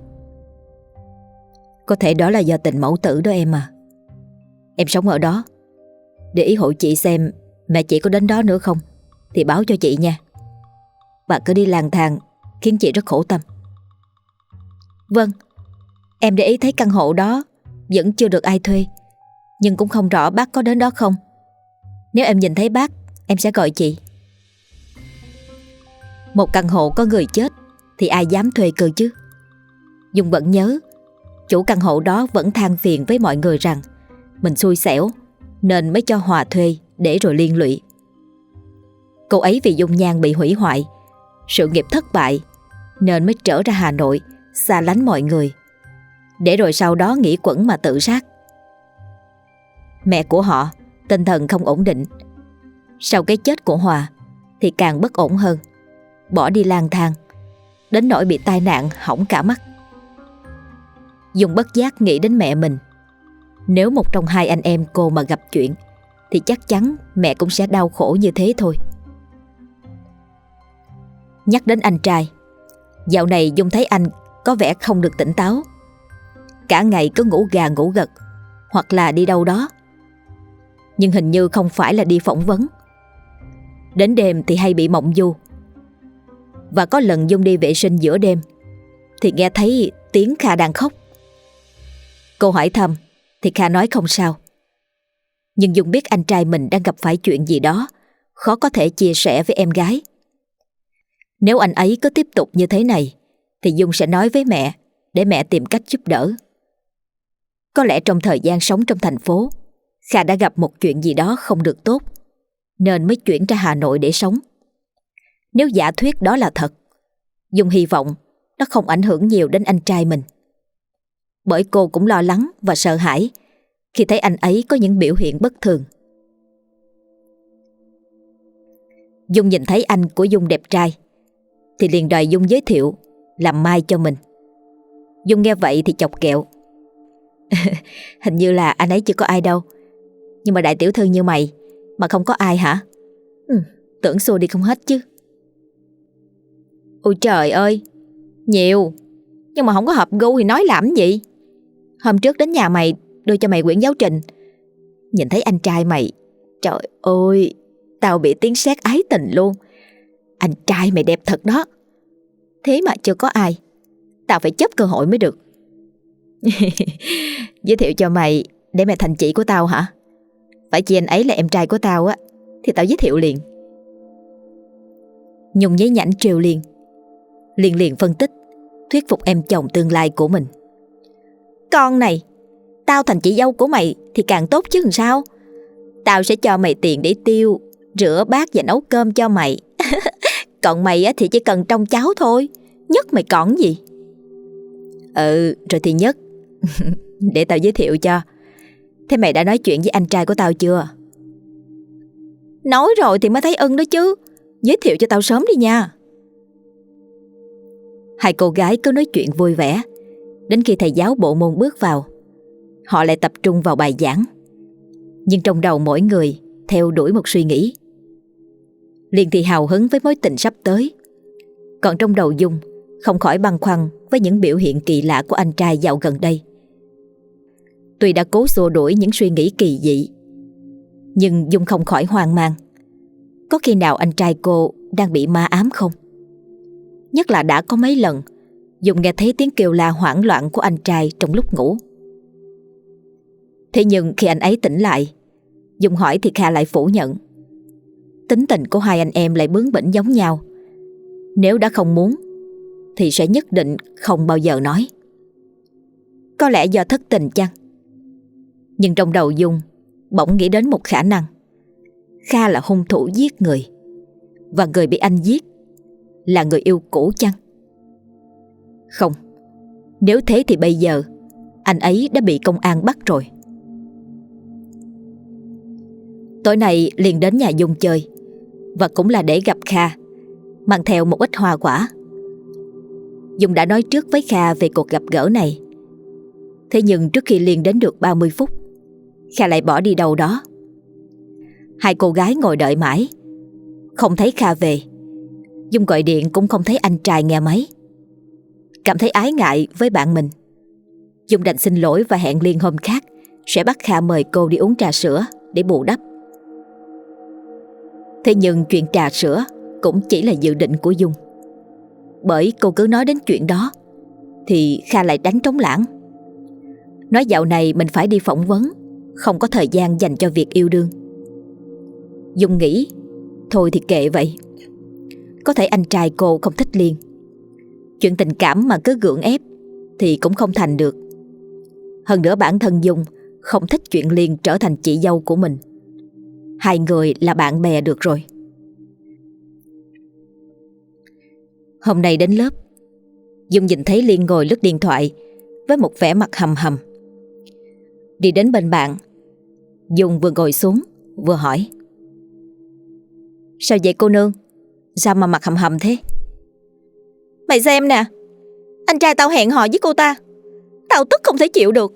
Speaker 1: Có thể đó là do tình mẫu tử đó em à. Em sống ở đó, để ý hộ chị xem mẹ chị có đến đó nữa không thì báo cho chị nha. Bà cứ đi lang thang khiến chị rất khổ tâm. Vâng, em để ý thấy căn hộ đó vẫn chưa được ai thuê, nhưng cũng không rõ bác có đến đó không. Nếu em nhìn thấy bác, em sẽ gọi chị. Một căn hộ có người chết thì ai dám thuê cơ chứ. Dung vẫn nhớ chủ căn hộ đó vẫn than phiền với mọi người rằng mình xui xẻo nên mới cho Hòa thuê để rồi liên lụy. Cô ấy vì dung nhan bị hủy hoại, sự nghiệp thất bại nên mới trở ra Hà Nội xa lánh mọi người, để rồi sau đó nghĩ quẩn mà tự sát. Mẹ của họ tinh thần không ổn định, sau cái chết của Hòa thì càng bất ổn hơn, bỏ đi lang thang đến nỗi bị tai nạn hỏng cả mắt. Dung bất giác nghĩ đến mẹ mình. Nếu một trong hai anh em cô mà gặp chuyện thì chắc chắn mẹ cũng sẽ đau khổ như thế thôi. Nhắc đến anh trai, dạo này Dung thấy anh có vẻ không được tỉnh táo. Cả ngày cứ ngủ gà ngủ gật, hoặc là đi đâu đó, nhưng hình như không phải là đi phỏng vấn. Đến đêm thì hay bị mộng du. Và có lần Dung đi vệ sinh giữa đêm thì nghe thấy tiếng Kha đang khóc. Cô hỏi thăm thì Kha nói không sao. Nhưng Dung biết anh trai mình đang gặp phải chuyện gì đó khó có thể chia sẻ với em gái. Nếu anh ấy cứ tiếp tục như thế này thì Dung sẽ nói với mẹ để mẹ tìm cách giúp đỡ. Có lẽ trong thời gian sống trong thành phố, Kha đã gặp một chuyện gì đó không được tốt nên mới chuyển ra Hà Nội để sống. Nếu giả thuyết đó là thật, Dung hy vọng nó không ảnh hưởng nhiều đến anh trai mình. Bởi cô cũng lo lắng và sợ hãi khi thấy anh ấy có những biểu hiện bất thường. Dung nhìn thấy anh của Dung đẹp trai thì liền đòi Dung giới thiệu làm mai cho mình. Dung nghe vậy thì chọc ghẹo. Hình như là anh ấy chưa có ai đâu. Nhưng mà đại tiểu thư như mày mà không có ai hả? Tưởng xua đi không hết chứ. Ôi trời ơi, nhiều. Nhưng mà không có hợp gu thì nói làm gì. Hôm trước đến nhà mày đưa cho mày quyển giáo trình, nhìn thấy anh trai mày, trời ơi, tao bị tiếng sét ái tình luôn. Anh trai mày đẹp thật đó. Thế mà chưa có ai, tao phải chấp cơ hội mới được. Giới thiệu cho mày để mày thành chị của tao hả? Phải chi anh ấy là em trai của tao á thì tao giới thiệu liền. Nhung nhí nhảnh trêu liền liền phân tích, thuyết phục em chồng tương lai của mình. Con này, tao thành chị dâu của mày thì càng tốt chứ làm sao. Tao sẽ cho mày tiền để tiêu, rửa bát và nấu cơm cho mày. Còn mày thì chỉ cần trông cháu thôi. Nhất mày còn gì? Rồi thì Nhất. Để tao giới thiệu cho. Thế mày đã nói chuyện với anh trai của tao chưa? Nói rồi thì mới thấy ưng đó chứ. Giới thiệu cho tao sớm đi nha. Hai cô gái cứ nói chuyện vui vẻ. Đến khi thầy giáo bộ môn bước vào, họ lại tập trung vào bài giảng. Nhưng trong đầu mỗi người theo đuổi một suy nghĩ. Liên thì hào hứng với mối tình sắp tới, còn trong đầu Dung không khỏi băn khoăn với những biểu hiện kỳ lạ của anh trai dạo gần đây. Tuy đã cố xua đuổi những suy nghĩ kỳ dị, nhưng Dung không khỏi hoang mang. Có khi nào anh trai cô đang bị ma ám không? Nhất là đã có mấy lần Dung nghe thấy tiếng kêu la hoảng loạn của anh trai trong lúc ngủ. Thế nhưng khi anh ấy tỉnh lại, Dung hỏi thì Kha lại phủ nhận. Tính tình của hai anh em lại bướng bỉnh giống nhau. Nếu đã không muốn thì sẽ nhất định không bao giờ nói. Có lẽ do thất tình chăng? Nhưng trong đầu Dung bỗng nghĩ đến một khả năng. Kha là hung thủ giết người, và người bị anh giết là người yêu cũ chăng? Không, nếu thế thì bây giờ anh ấy đã bị công an bắt rồi. Tối nay liền đến nhà Dung chơi, và cũng là để gặp Kha, mang theo một ít hoa quả. Dung đã nói trước với Kha về cuộc gặp gỡ này. Thế nhưng trước khi liền đến được 30 phút, Kha lại bỏ đi đâu đó. Hai cô gái ngồi đợi mãi, không thấy Kha về. Dung gọi điện cũng không thấy anh trai nghe máy. Cảm thấy ái ngại với bạn mình, Dung đành xin lỗi và hẹn Liên hôm khác sẽ bắt Kha mời cô đi uống trà sữa để bù đắp. Thế nhưng chuyện trà sữa cũng chỉ là dự định của Dung. Bởi cô cứ nói đến chuyện đó thì Kha lại đánh trống lảng. Nói dạo này mình phải đi phỏng vấn, không có thời gian dành cho việc yêu đương. Dung nghĩ thôi thì kệ vậy. Có thể anh trai cô không thích Liên. Chuyện tình cảm mà cứ gượng ép thì cũng không thành được. Hơn nữa bản thân Dung không thích chuyện Liên trở thành chị dâu của mình. Hai người là bạn bè được rồi. Hôm nay đến lớp, Dung nhìn thấy Liên ngồi lướt điện thoại với một vẻ mặt hầm hầm. Đi đến bên bạn, Dung vừa ngồi xuống vừa hỏi: Sao vậy cô nương? Sao mà mặt hầm hầm thế? Mày xem nè, anh trai tao hẹn hò với cô ta. Tao tức không thể chịu được.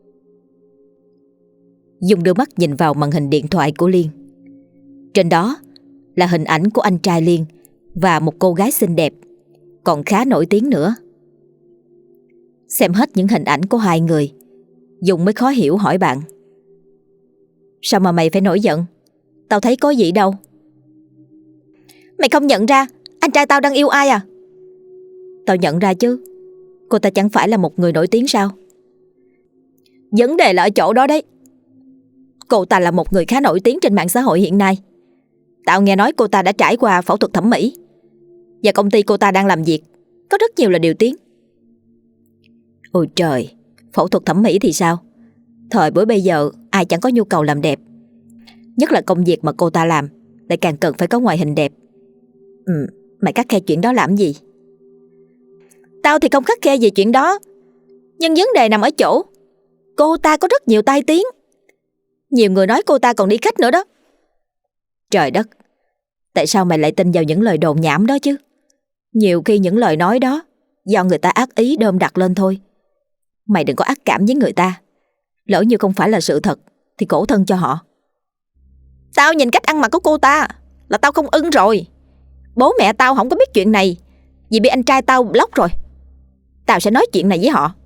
Speaker 1: Dung đưa mắt nhìn vào màn hình điện thoại của Liên. Trên đó là hình ảnh của anh trai Liên và một cô gái xinh đẹp, còn khá nổi tiếng nữa. Xem hết những hình ảnh của hai người, Dung mới khó hiểu hỏi bạn: Sao mà mày phải nổi giận? Tao thấy có gì đâu. Mày không nhận ra anh trai tao đang yêu ai à? Tao nhận ra chứ. Cô ta chẳng phải là một người nổi tiếng sao? Vấn đề là ở chỗ đó đấy. Cô ta là một người khá nổi tiếng trên mạng xã hội hiện nay. Tao nghe nói cô ta đã trải qua phẫu thuật thẩm mỹ, và công ty cô ta đang làm việc có rất nhiều là điều tiếng. Ôi trời, phẫu thuật thẩm mỹ thì sao? Thời buổi bây giờ ai chẳng có nhu cầu làm đẹp. Nhất là công việc mà cô ta làm lại càng cần phải có ngoại hình đẹp. Mày khắt khe chuyện đó làm gì? Tao thì không khắt khe về chuyện đó, nhưng vấn đề nằm ở chỗ cô ta có rất nhiều tai tiếng. Nhiều người nói cô ta còn đi khách nữa đó. Trời đất, tại sao mày lại tin vào những lời đồn nhảm đó chứ? Nhiều khi những lời nói đó do người ta ác ý đơm đặt lên thôi. Mày đừng có ác cảm với người ta. Lỡ như không phải là sự thật thì khổ thân cho họ. Tao nhìn cách ăn mặc của cô ta là tao không ưng rồi. Bố mẹ tao không có biết chuyện này vì bị anh trai tao block rồi. Tao sẽ nói chuyện này với họ.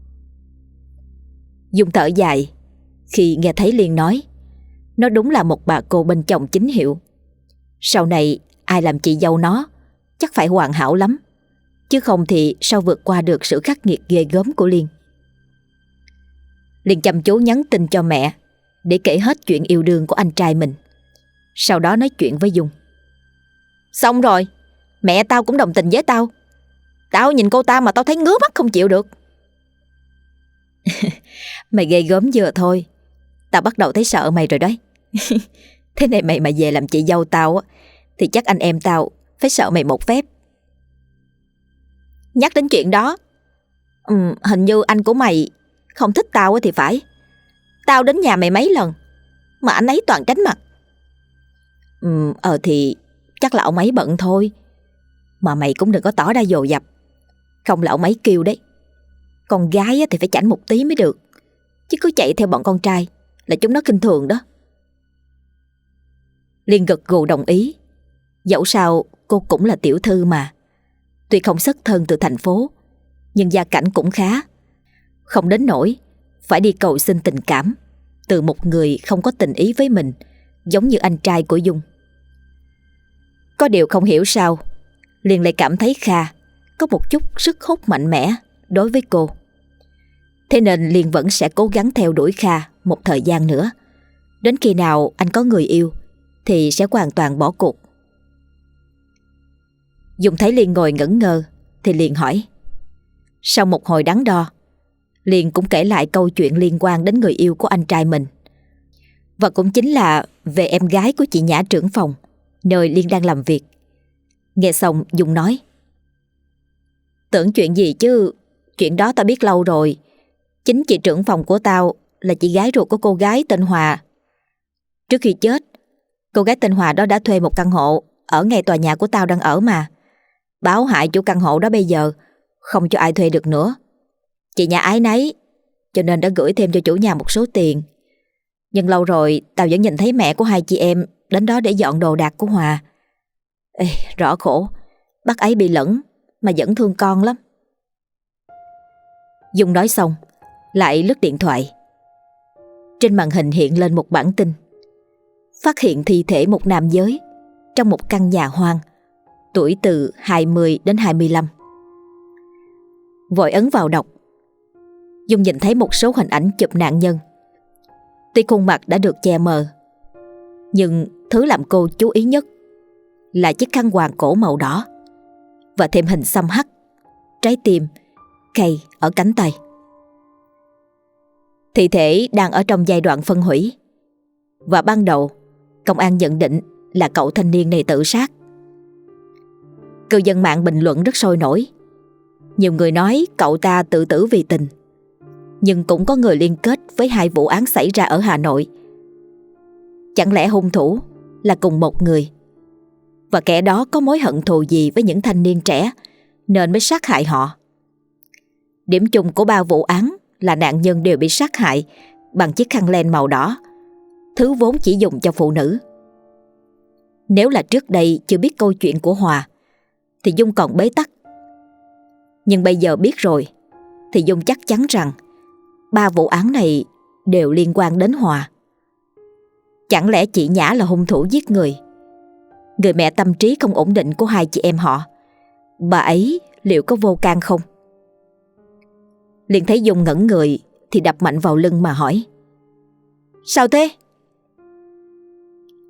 Speaker 1: Dung thở dài khi nghe thấy Liên nói. Nó đúng là một bà cô bên chồng chính hiệu. Sau này ai làm chị dâu nó chắc phải hoàn hảo lắm, chứ không thì sao vượt qua được sự khắc nghiệt ghê gớm của Liên. Liên chăm chú nhắn tin cho mẹ để kể hết chuyện yêu đương của anh trai mình. Sau đó nói chuyện với Dung. Xong rồi, mẹ tao cũng đồng tình với tao. Tao nhìn cô ta mà tao thấy ngứa mắt không chịu được. Mày ghê gớm vừa thôi. Tao bắt đầu thấy sợ mày rồi đấy. Thế này mày mà về làm chị dâu tao thì chắc anh em tao phải sợ mày một phép. Nhắc đến chuyện đó, hình như anh của mày không thích tao thì phải. Tao đến nhà mày mấy lần mà anh ấy toàn tránh mặt. Thì chắc là ông ấy bận thôi. Mà mày cũng đừng có tỏ ra dồ dập, không là ông ấy kêu đấy. Con gái thì phải chảnh một tí mới được, chứ cứ chạy theo bọn con trai là chúng nó khinh thường đó. Liên gật gù đồng ý. Dẫu sao cô cũng là tiểu thư mà. Tuy không xuất thân từ thành phố, nhưng gia cảnh cũng khá, không đến nỗi phải đi cầu xin tình cảm từ một người không có tình ý với mình, giống như anh trai của Dung. Có điều không hiểu sao Liên lại cảm thấy Kha có một chút sức hút mạnh mẽ đối với cô. Thế nên Liên vẫn sẽ cố gắng theo đuổi Kha một thời gian nữa. Đến khi nào anh có người yêu thì sẽ hoàn toàn bỏ cuộc. Dung thấy Liên ngồi ngẩn ngơ thì liền hỏi. Sau một hồi đắn đo, Liên cũng kể lại câu chuyện liên quan đến người yêu của anh trai mình, và cũng chính là về em gái của chị Nhã trưởng phòng nơi Liên đang làm việc. Nghe xong Dung nói. Tưởng chuyện gì chứ, chuyện đó tao biết lâu rồi. Chính chị trưởng phòng của tao là chị gái ruột của cô gái tên Hòa. Trước khi chết, cô gái tên Hòa đó đã thuê một căn hộ ở ngay tòa nhà của tao đang ở mà. Báo hại chủ căn hộ đó bây giờ không cho ai thuê được nữa. Chị Nhã ái náy cho nên đã gửi thêm cho chủ nhà một số tiền. Nhưng lâu rồi tao vẫn nhìn thấy mẹ của hai chị em đến đó để dọn đồ đạc của Hòa. Ê, rõ khổ, bác ấy bị lẫn mà vẫn thương con lắm. Dung nói xong lại lướt điện thoại. Trên màn hình hiện lên một bản tin phát hiện thi thể một nam giới trong một căn nhà hoang, tuổi từ 20 đến 25. Vội ấn vào đọc. Dung nhìn thấy một số hình ảnh chụp nạn nhân. Tuy khuôn mặt đã được che mờ, nhưng thứ làm cô chú ý nhất là chiếc khăn quàng cổ màu đỏ và thêm hình xăm hắc, trái tim, cây ở cánh tay. Thi thể đang ở trong giai đoạn phân hủy, và ban đầu công an nhận định là cậu thanh niên này tự sát. Cư dân mạng bình luận rất sôi nổi. Nhiều người nói cậu ta tự tử vì tình, nhưng cũng có người liên kết với hai vụ án xảy ra ở Hà Nội. Chẳng lẽ hung thủ là cùng một người, và kẻ đó có mối hận thù gì với những thanh niên trẻ nên mới sát hại họ? Điểm chung của ba vụ án là nạn nhân đều bị sát hại bằng chiếc khăn len màu đỏ, thứ vốn chỉ dùng cho phụ nữ. Nếu là trước đây chưa biết câu chuyện của Hòa thì Dung còn bế tắc. Nhưng bây giờ biết rồi thì Dung chắc chắn rằng ba vụ án này đều liên quan đến Hòa. Chẳng lẽ chị Nhã là hung thủ giết người? Người mẹ tâm trí không ổn định của hai chị em họ, bà ấy liệu có vô can không? Liền thấy Dung ngẩn người thì đập mạnh vào lưng mà hỏi. Sao thế?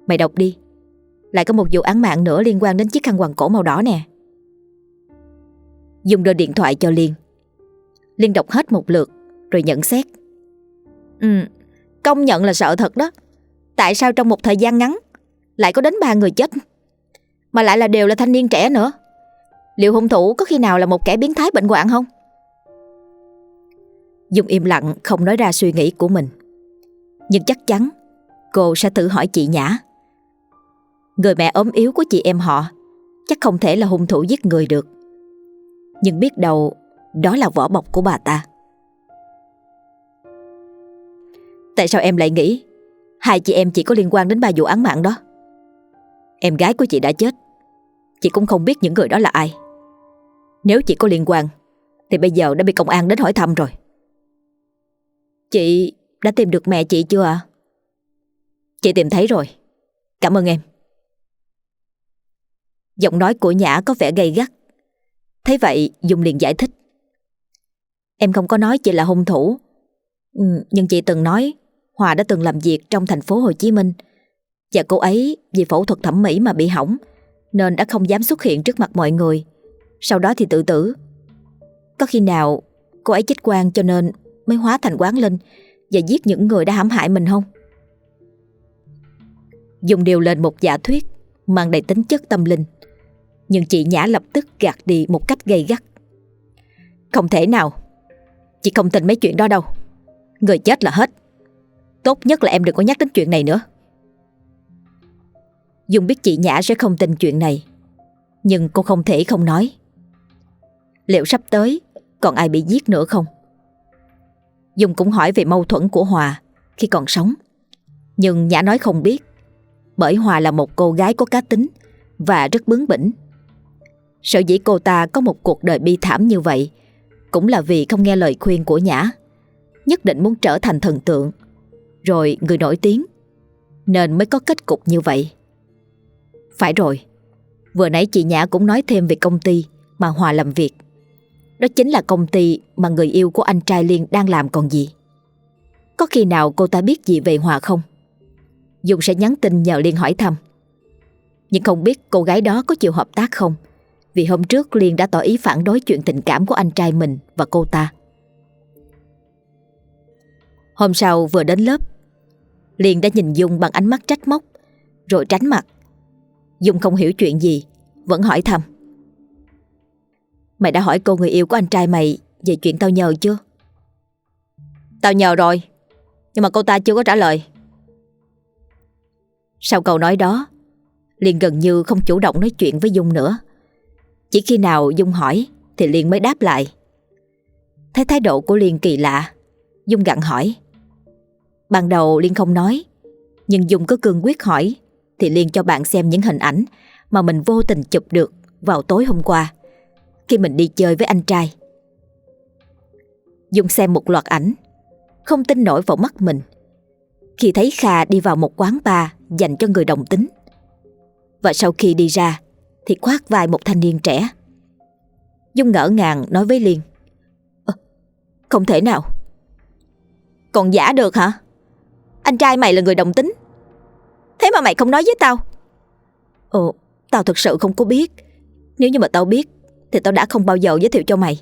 Speaker 1: Mày đọc đi. Lại có một vụ án mạng nữa liên quan đến chiếc khăn quàng cổ màu đỏ nè. Dung đưa điện thoại cho Liên. Liên đọc hết một lượt rồi nhận xét. Công nhận là sợ thật đó. Tại sao trong một thời gian ngắn lại có đến 3 người chết, mà lại là đều là thanh niên trẻ nữa? Liệu hung thủ có khi nào là một kẻ biến thái bệnh hoạn không? Dung im lặng không nói ra suy nghĩ của mình. Nhưng chắc chắn cô sẽ thử hỏi chị Nhã. Người mẹ ốm yếu của chị em họ chắc không thể là hung thủ giết người được. Nhưng biết đâu đó là vỏ bọc của bà ta. Tại sao em lại nghĩ hai chị em chỉ có liên quan đến 3 vụ án mạng đó? Em gái của chị đã chết, chị cũng không biết những người đó là ai. Nếu chị có liên quan thì bây giờ đã bị công an đến hỏi thăm rồi. Chị đã tìm được mẹ chị chưa ạ? Chị tìm thấy rồi. Cảm ơn em. Giọng nói của Nhã có vẻ gay gắt. Thấy vậy Dung liền giải thích. Em không có nói chị là hung thủ. Nhưng chị từng nói Hòa đã từng làm việc trong thành phố Hồ Chí Minh, và cô ấy vì phẫu thuật thẩm mỹ mà bị hỏng nên đã không dám xuất hiện trước mặt mọi người. Sau đó thì tự tử. Có khi nào cô ấy chết oan cho nên mới hóa thành oán linh và giết những người đã hãm hại mình không? Dung điều lên một giả thuyết mang đầy tính chất tâm linh. Nhưng chị Nhã lập tức gạt đi một cách gay gắt. Không thể nào. Chị không tin mấy chuyện đó đâu. Người chết là hết. Tốt nhất là em đừng có nhắc đến chuyện này nữa. Dung biết chị Nhã sẽ không tin chuyện này, nhưng cô không thể không nói. Liệu sắp tới còn ai bị giết nữa không? Dung cũng hỏi về mâu thuẫn của Hòa khi còn sống. Nhưng Nhã nói không biết, bởi Hòa là một cô gái có cá tính và rất bướng bỉnh. Sở dĩ cô ta có một cuộc đời bi thảm như vậy cũng là vì không nghe lời khuyên của Nhã, nhất định muốn trở thành thần tượng, rồi người nổi tiếng, nên mới có kết cục như vậy. Phải rồi, vừa nãy chị Nhã cũng nói thêm về công ty mà Hòa làm việc. Đó chính là công ty mà người yêu của anh trai Liên đang làm còn gì. Có khi nào cô ta biết gì về Hòa không? Dung sẽ nhắn tin nhờ Liên hỏi thăm. Nhưng không biết cô gái đó có chịu hợp tác không, vì hôm trước Liên đã tỏ ý phản đối chuyện tình cảm của anh trai mình và cô ta. Hôm sau vừa đến lớp, Liên đã nhìn Dung bằng ánh mắt trách móc, rồi tránh mặt. Dung không hiểu chuyện gì, vẫn hỏi thăm. Mày đã hỏi cô người yêu của anh trai mày về chuyện tao nhờ chưa? Tao nhờ rồi, nhưng mà cô ta chưa có trả lời. Sau câu nói đó, Liên gần như không chủ động nói chuyện với Dung nữa. Chỉ khi nào Dung hỏi thì Liên mới đáp lại. Thấy thái độ của Liên kỳ lạ, Dung gặng hỏi. Ban đầu Liên không nói, nhưng Dung cứ cương quyết hỏi thì Liên cho bạn xem những hình ảnh mà mình vô tình chụp được vào tối hôm qua khi mình đi chơi với anh trai. Dung xem một loạt ảnh, không tin nổi vào mắt mình khi thấy Kha đi vào một quán bar dành cho người đồng tính. Và sau khi đi ra thì khoác vai một thanh niên trẻ. Dung ngỡ ngàng nói với Liên. Không thể nào. Còn giả được hả? Anh trai mày là người đồng tính, thế mà mày không nói với tao? Tao thực sự không có biết. Nếu như mà tao biết thì tao đã không bao giờ giới thiệu cho mày.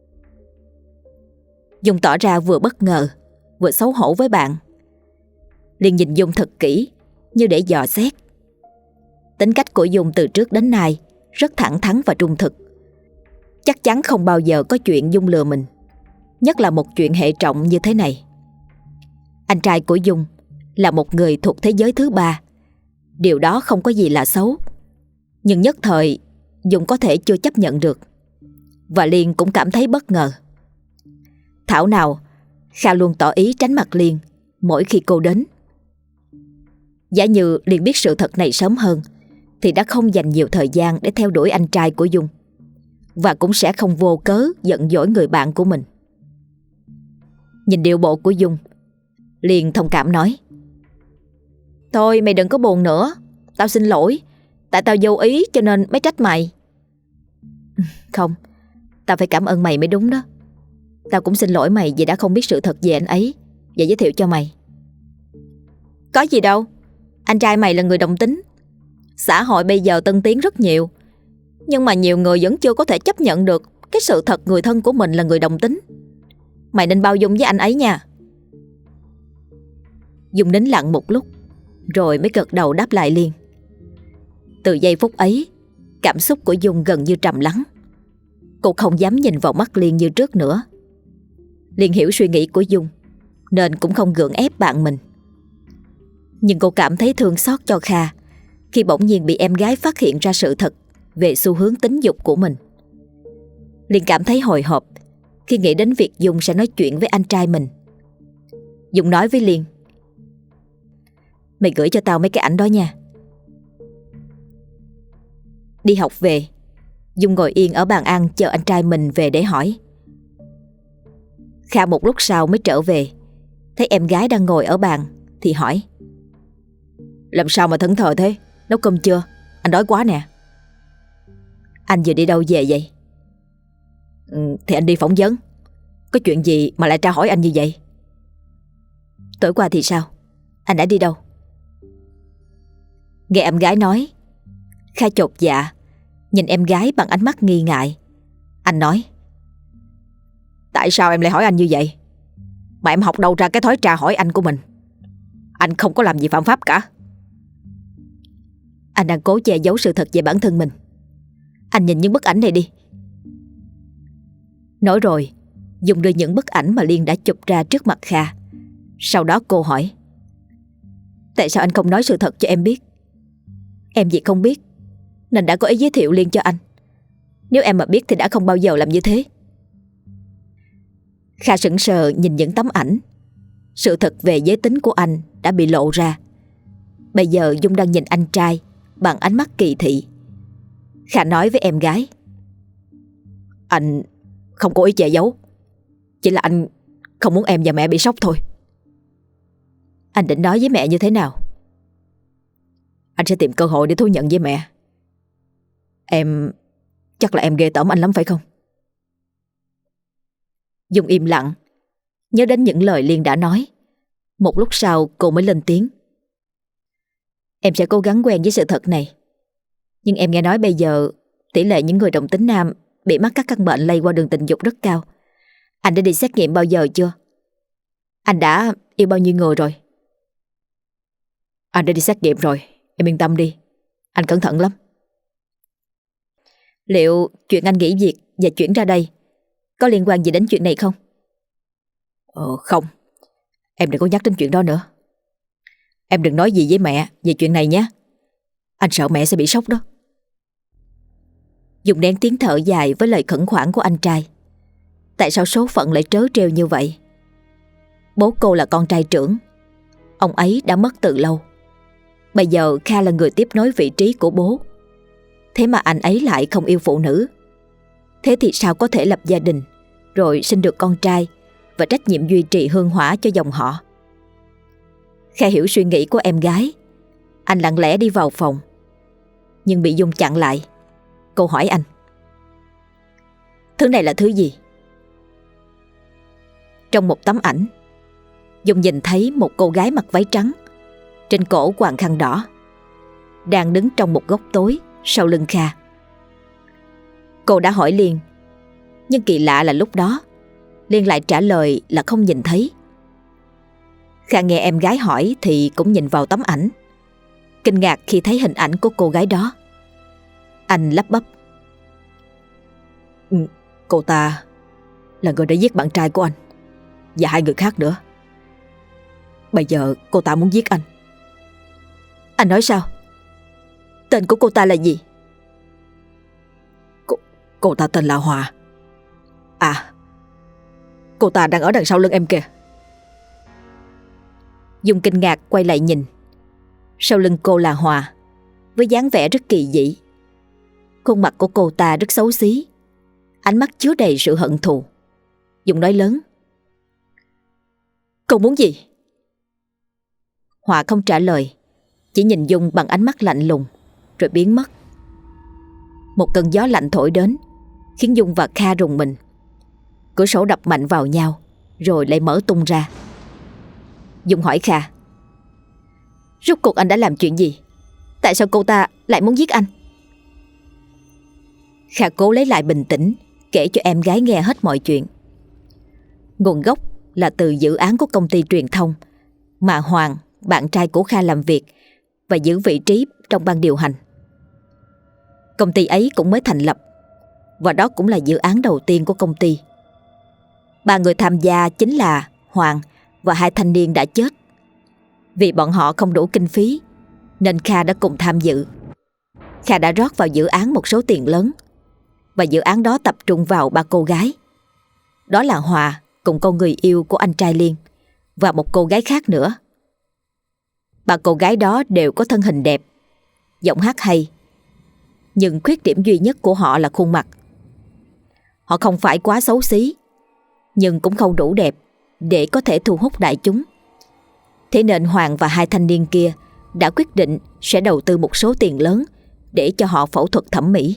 Speaker 1: Dung tỏ ra vừa bất ngờ vừa xấu hổ với bạn. Liên nhìn Dung thật kỹ như để dò xét. Tính cách của Dung từ trước đến nay rất thẳng thắn và trung thực. Chắc chắn không bao giờ có chuyện Dung lừa mình, nhất là một chuyện hệ trọng như thế này. Anh trai của Dung là một người thuộc thế giới thứ ba. Điều đó không có gì là xấu, nhưng nhất thời Dung có thể chưa chấp nhận được. Và Liên cũng cảm thấy bất ngờ. Thảo nào Kha luôn tỏ ý tránh mặt Liên mỗi khi cô đến. Giả như Liên biết sự thật này sớm hơn thì đã không dành nhiều thời gian để theo đuổi anh trai của Dung, và cũng sẽ không vô cớ giận dỗi người bạn của mình. Nhìn điệu bộ của Dung, Liên thông cảm nói. Thôi mày đừng có buồn nữa, tao xin lỗi. Tại tao vô ý cho nên mới trách mày. Không, tao phải cảm ơn mày mới đúng đó. Tao cũng xin lỗi mày vì đã không biết sự thật về anh ấy và giới thiệu cho mày. Có gì đâu, Anh trai mày là người đồng tính. Xã hội bây giờ tân tiến rất nhiều, nhưng mà nhiều người vẫn chưa có thể chấp nhận được cái sự thật người thân của mình là người đồng tính. Mày nên bao dung với anh ấy nha. Dung nín lặng một lúc rồi mới gật đầu đáp lại Liên. Từ giây phút ấy, cảm xúc của Dung gần như trầm lắng. Cô không dám nhìn vào mắt Liên như trước nữa. Liên hiểu suy nghĩ của Dung nên cũng không gượng ép bạn mình. Nhưng cô cảm thấy thương xót cho Kha khi bỗng nhiên bị em gái phát hiện ra sự thật về xu hướng tính dục của mình. Liên cảm thấy hồi hộp khi nghĩ đến việc Dung sẽ nói chuyện với anh trai mình. Dung nói với Liên: Mày gửi cho tao mấy cái ảnh đó nha. Đi học về, Dung ngồi yên ở bàn ăn chờ anh trai mình về để hỏi. Kha một lúc sau mới trở về, thấy em gái đang ngồi ở bàn thì hỏi: Làm sao mà thẫn thờ thế? Nấu cơm chưa? Anh đói quá nè. Anh vừa đi đâu về vậy? Thì anh đi phỏng vấn. Có chuyện gì mà lại tra hỏi anh như vậy? Tối qua thì sao? Anh đã đi đâu? Nghe em gái nói, Kha chột dạ nhìn em gái bằng ánh mắt nghi ngại. Anh nói: Tại sao em lại hỏi anh như vậy? Mà em học đâu ra cái thói tra hỏi anh của mình? Anh không có làm gì phạm pháp cả. Anh đang cố che giấu sự thật về bản thân mình. Anh nhìn những bức ảnh này đi. Nói rồi, Dung đưa những bức ảnh mà Liên đã chụp ra trước mặt Kha. Sau đó cô hỏi: Tại sao anh không nói sự thật cho em biết? Em vì không biết nên đã có ý giới thiệu Liên cho anh. Nếu em mà biết thì đã không bao giờ làm như thế. Kha sững sờ nhìn những tấm ảnh. Sự thật về giới tính của anh đã bị lộ ra. Bây giờ Dung đang nhìn anh trai bằng ánh mắt kỳ thị. Kha nói với em gái: Anh không có ý che giấu, chỉ là anh không muốn em và mẹ bị sốc thôi. Anh định nói với mẹ như thế nào? Anh sẽ tìm cơ hội để thú nhận với mẹ. Chắc là em ghê tởm anh lắm phải không? Dung im lặng, nhớ đến những lời Liên đã nói. Một lúc sau cô mới lên tiếng: Em sẽ cố gắng quen với sự thật này. Nhưng em nghe nói bây giờ tỷ lệ những người đồng tính nam bị mắc các căn bệnh lây qua đường tình dục rất cao. Anh đã đi xét nghiệm bao giờ chưa? Anh đã yêu bao nhiêu người rồi? Anh đã đi xét nghiệm rồi, em yên tâm đi. Anh cẩn thận lắm. Liệu chuyện anh nghỉ việc và chuyển ra đây có liên quan gì đến chuyện này không? Không. Em đừng có nhắc đến chuyện đó nữa. Em đừng nói gì với mẹ về chuyện này nhé. Anh sợ mẹ sẽ bị sốc đó. Dung nén tiếng thở dài với lời khẩn khoản của anh trai. Tại sao số phận lại trớ trêu như vậy? Bố cô là con trai trưởng. Ông ấy đã mất từ lâu. Bây giờ Kha là người tiếp nối vị trí của bố. Thế mà anh ấy lại không yêu phụ nữ. Thế thì sao có thể lập gia đình rồi sinh được con trai và trách nhiệm duy trì hương hỏa cho dòng họ? Kha hiểu suy nghĩ của em gái. Anh lặng lẽ đi vào phòng, nhưng bị Dung chặn lại. Cô hỏi anh: Thứ này là thứ gì? Trong một tấm ảnh, Dung nhìn thấy một cô gái mặc váy trắng, trên cổ quàng khăn đỏ, đang đứng trong một góc tối sau lưng Kha. Cô đã hỏi Liên, nhưng kỳ lạ là lúc đó Liên lại trả lời là không nhìn thấy. Kha nghe em gái hỏi thì cũng nhìn vào tấm ảnh, kinh ngạc khi thấy hình ảnh của cô gái đó. Anh lắp bắp: Cô ta là người đã giết bạn trai của anh và 2 người khác nữa. Bây giờ cô ta muốn giết anh. Anh nói sao? Tên của cô ta là gì? Cô ta tên là Hòa. À, cô ta đang ở đằng sau lưng em kìa. Dung kinh ngạc quay lại nhìn. Sau lưng cô là Hòa, với dáng vẻ rất kỳ dị. Khuôn mặt của cô ta rất xấu xí, ánh mắt chứa đầy sự hận thù. Dung nói lớn: Cô muốn gì? Hòa không trả lời, chỉ nhìn Dung bằng ánh mắt lạnh lùng rồi biến mất. Một cơn gió lạnh thổi đến, khiến Dung và Kha rùng mình. Cửa sổ đập mạnh vào nhau rồi lại mở tung ra. Dung hỏi Kha: Rốt cuộc anh đã làm chuyện gì? Tại sao cô ta lại muốn giết anh? Kha cố lấy lại bình tĩnh, kể cho em gái nghe hết mọi chuyện. Nguồn gốc là từ dự án của công ty truyền thông mà Hoàng, bạn trai của Kha làm việc và giữ vị trí trong ban điều hành. Công ty ấy cũng mới thành lập, và đó cũng là dự án đầu tiên của công ty. 3 người tham gia chính là Hoàng và 2 thanh niên đã chết. Vì bọn họ không đủ kinh phí nên Kha đã cùng tham dự. Kha đã rót vào dự án một số tiền lớn, và dự án đó tập trung vào 3 cô gái. Đó là Hòa cùng con người yêu của anh trai Liên và một cô gái khác nữa. 3 cô gái đó đều có thân hình đẹp, giọng hát hay, nhưng khuyết điểm duy nhất của họ là khuôn mặt. Họ không phải quá xấu xí, nhưng cũng không đủ đẹp để có thể thu hút đại chúng. Thế nên Hoàng và 2 thanh niên kia đã quyết định sẽ đầu tư một số tiền lớn để cho họ phẫu thuật thẩm mỹ.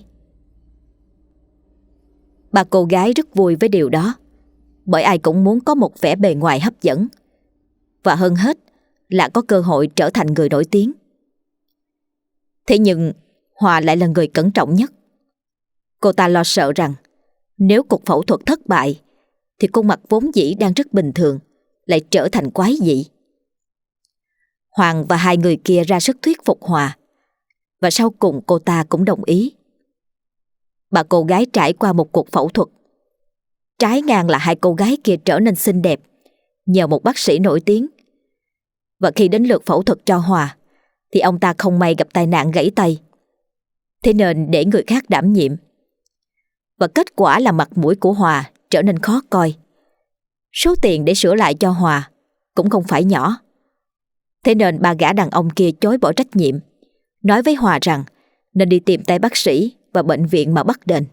Speaker 1: 3 cô gái rất vui với điều đó, bởi ai cũng muốn có một vẻ bề ngoài hấp dẫn, và hơn hết là có cơ hội trở thành người nổi tiếng. Thế nhưng Hòa lại là người cẩn trọng nhất. Cô ta lo sợ rằng nếu cuộc phẫu thuật thất bại thì khuôn mặt vốn dĩ đang rất bình thường lại trở thành quái dị. Hoàng và 2 người kia ra sức thuyết phục Hòa, và sau cùng cô ta cũng đồng ý. 3 cô gái trải qua một cuộc phẫu thuật. Trái ngang là 2 cô gái kia trở nên xinh đẹp nhờ một bác sĩ nổi tiếng. Và khi đến lượt phẫu thuật cho Hòa thì ông ta không may gặp tai nạn gãy tay. Thế nên để người khác đảm nhiệm. Và kết quả là mặt mũi của Hòa trở nên khó coi. Số tiền để sửa lại cho Hòa cũng không phải nhỏ. Thế nên 3 gã đàn ông kia chối bỏ trách nhiệm, nói với Hòa rằng nên đi tìm tay bác sĩ và bệnh viện mà bắt đền.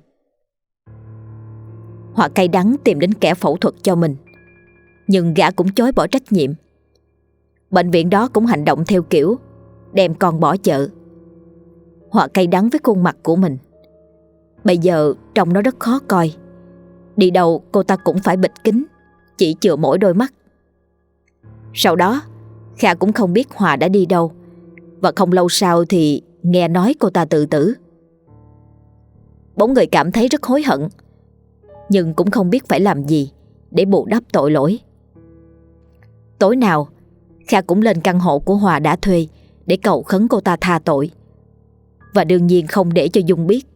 Speaker 1: Hòa cay đắng tìm đến kẻ phẫu thuật cho mình, nhưng gã cũng chối bỏ trách nhiệm. Bệnh viện đó cũng hành động theo kiểu đem con bỏ chợ. Hòa cay đắng với khuôn mặt của mình. Bây giờ trông nó rất khó coi. Đi đâu cô ta cũng phải bịt kính, chỉ chừa mỗi đôi mắt. Sau đó Kha cũng không biết Hòa đã đi đâu, và không lâu sau thì nghe nói cô ta tự tử. 4 người cảm thấy rất hối hận, nhưng cũng không biết phải làm gì để bù đắp tội lỗi. Tối nào Kha cũng lên căn hộ của Hòa đã thuê để cầu khấn cô ta tha tội, và đương nhiên không để cho Dung biết.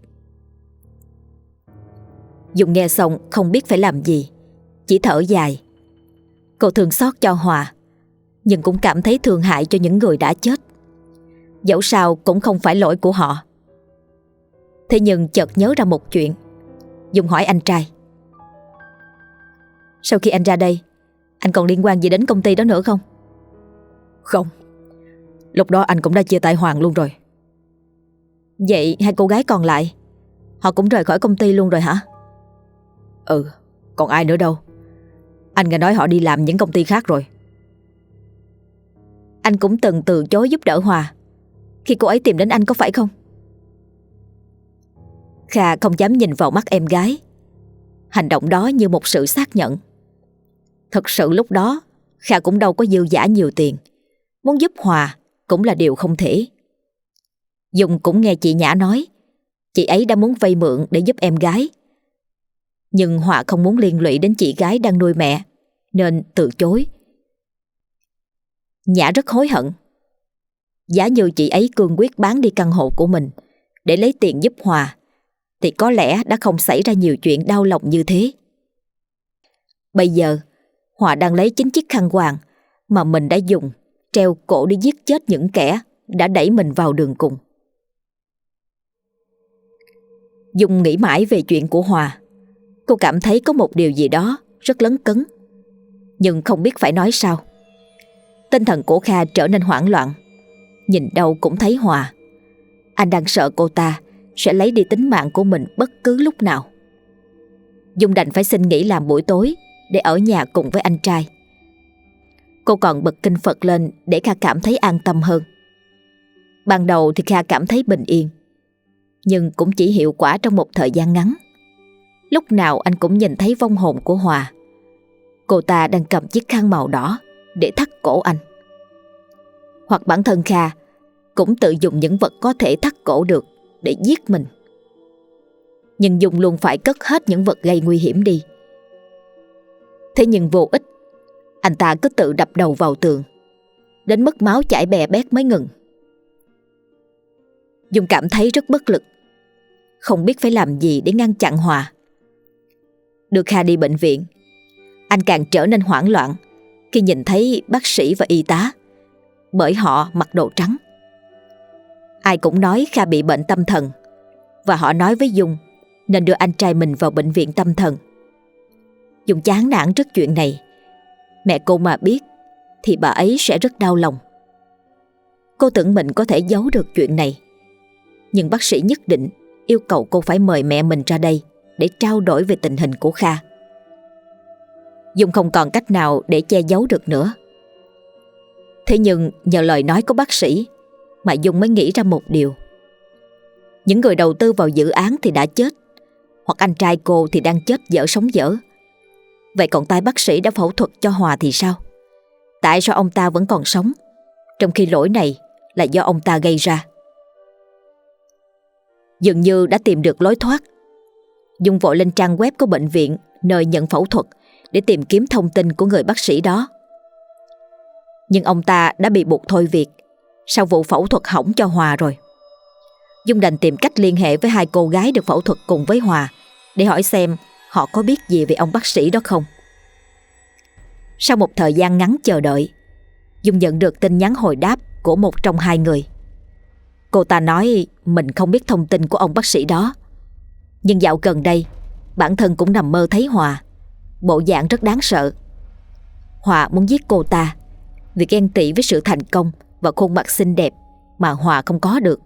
Speaker 1: Dung nghe xong không biết phải làm gì, chỉ thở dài. Cô thương xót cho Hòa, nhưng cũng cảm thấy thương hại cho những người đã chết. Dẫu sao cũng không phải lỗi của họ. Thế nhưng chợt nhớ ra một chuyện. Dung hỏi anh trai: sau khi anh ra đây, anh còn liên quan gì đến công ty đó nữa không?
Speaker 2: Không. Lúc đó anh cũng đã chia tay Hoàng luôn rồi.
Speaker 1: Vậy 2 cô gái còn lại, họ cũng rời khỏi công ty luôn rồi hả?
Speaker 2: Ừ, còn ai nữa đâu. Anh nghe nói họ đi làm những công ty khác rồi.
Speaker 1: Anh cũng từng từ chối giúp đỡ Hòa khi cô ấy tìm đến anh có phải không? Kha không dám nhìn vào mắt em gái. Hành động đó như một sự xác nhận. Thật sự lúc đó Kha cũng đâu có dư dả nhiều tiền, muốn giúp Hòa cũng là điều không thể. Dung cũng nghe chị Nhã nói chị ấy đã muốn vay mượn để giúp em gái, nhưng Hòa không muốn liên lụy đến chị gái đang nuôi mẹ nên từ chối. Nhã rất hối hận. Giả như chị ấy cương quyết bán đi căn hộ của mình để lấy tiền giúp Hòa thì có lẽ đã không xảy ra nhiều chuyện đau lòng như thế. Bây giờ Hòa đang lấy chính chiếc khăn quàng mà mình đã dùng treo cổ để giết chết những kẻ đã đẩy mình vào đường cùng. Dung nghĩ mãi về chuyện của Hòa. Cô cảm thấy có một điều gì đó rất lấn cấn, nhưng không biết phải nói sao. Tinh thần của Kha trở nên hoảng loạn. Nhìn đâu cũng thấy Hòa. Anh đang sợ cô ta sẽ lấy đi tính mạng của mình bất cứ lúc nào. Dung đành phải xin nghỉ làm buổi tối để ở nhà cùng với anh trai. Cô còn bật kinh Phật lên để Kha cảm thấy an tâm hơn. Ban đầu thì Kha cảm thấy bình yên, nhưng cũng chỉ hiệu quả trong một thời gian ngắn. Lúc nào anh cũng nhìn thấy vong hồn của Hòa. Cô ta đang cầm chiếc khăn màu đỏ để thắt cổ anh. hoặc bản thân Kha cũng tự dùng những vật có thể thắt cổ được để giết mình. Nhưng Dung luôn phải cất hết những vật gây nguy hiểm đi. Thế nhưng vô ích, anh ta cứ tự đập đầu vào tường, đến mức máu chảy bè bét mới ngừng. Dung cảm thấy rất bất lực, không biết phải làm gì để ngăn chặn Hòa. Đưa Kha đi bệnh viện, anh càng trở nên hoảng loạn khi nhìn thấy bác sĩ và y tá, bởi họ mặc đồ trắng. Ai cũng nói Kha bị bệnh tâm thần, và họ nói với Dung nên đưa anh trai mình vào bệnh viện tâm thần. Dung chán nản trước chuyện này. Mẹ cô mà biết thì bà ấy sẽ rất đau lòng. Cô tưởng mình có thể giấu được chuyện này, nhưng bác sĩ nhất định yêu cầu cô phải mời mẹ mình ra đây để trao đổi về tình hình của Kha. Dung không còn cách nào để che giấu được nữa. Thế nhưng nhờ lời nói của bác sĩ mà Dung mới nghĩ ra một điều. Những người đầu tư vào dự án thì đã chết, hoặc anh trai cô thì đang chết dở sống dở. Vậy còn tay bác sĩ đã phẫu thuật cho Hòa thì sao? Tại sao ông ta vẫn còn sống, trong khi lỗi này là do ông ta gây ra? Dường như đã tìm được lối thoát, Dung vội lên trang web của bệnh viện nơi nhận phẫu thuật để tìm kiếm thông tin của người bác sĩ đó. Nhưng ông ta đã bị buộc thôi việc sau vụ phẫu thuật hỏng cho Hòa rồi. Dung đành tìm cách liên hệ với hai cô gái được phẫu thuật cùng với Hòa để hỏi xem họ có biết gì về ông bác sĩ đó không. Sau một thời gian ngắn chờ đợi, Dung nhận được tin nhắn hồi đáp của một trong hai người. Cô ta nói mình không biết thông tin của ông bác sĩ đó, nhưng dạo gần đây bản thân cũng nằm mơ thấy Hòa, bộ dạng rất đáng sợ. Hòa muốn giết cô ta vì ghen tị với sự thành công và khuôn mặt xinh đẹp mà Hòa không có được.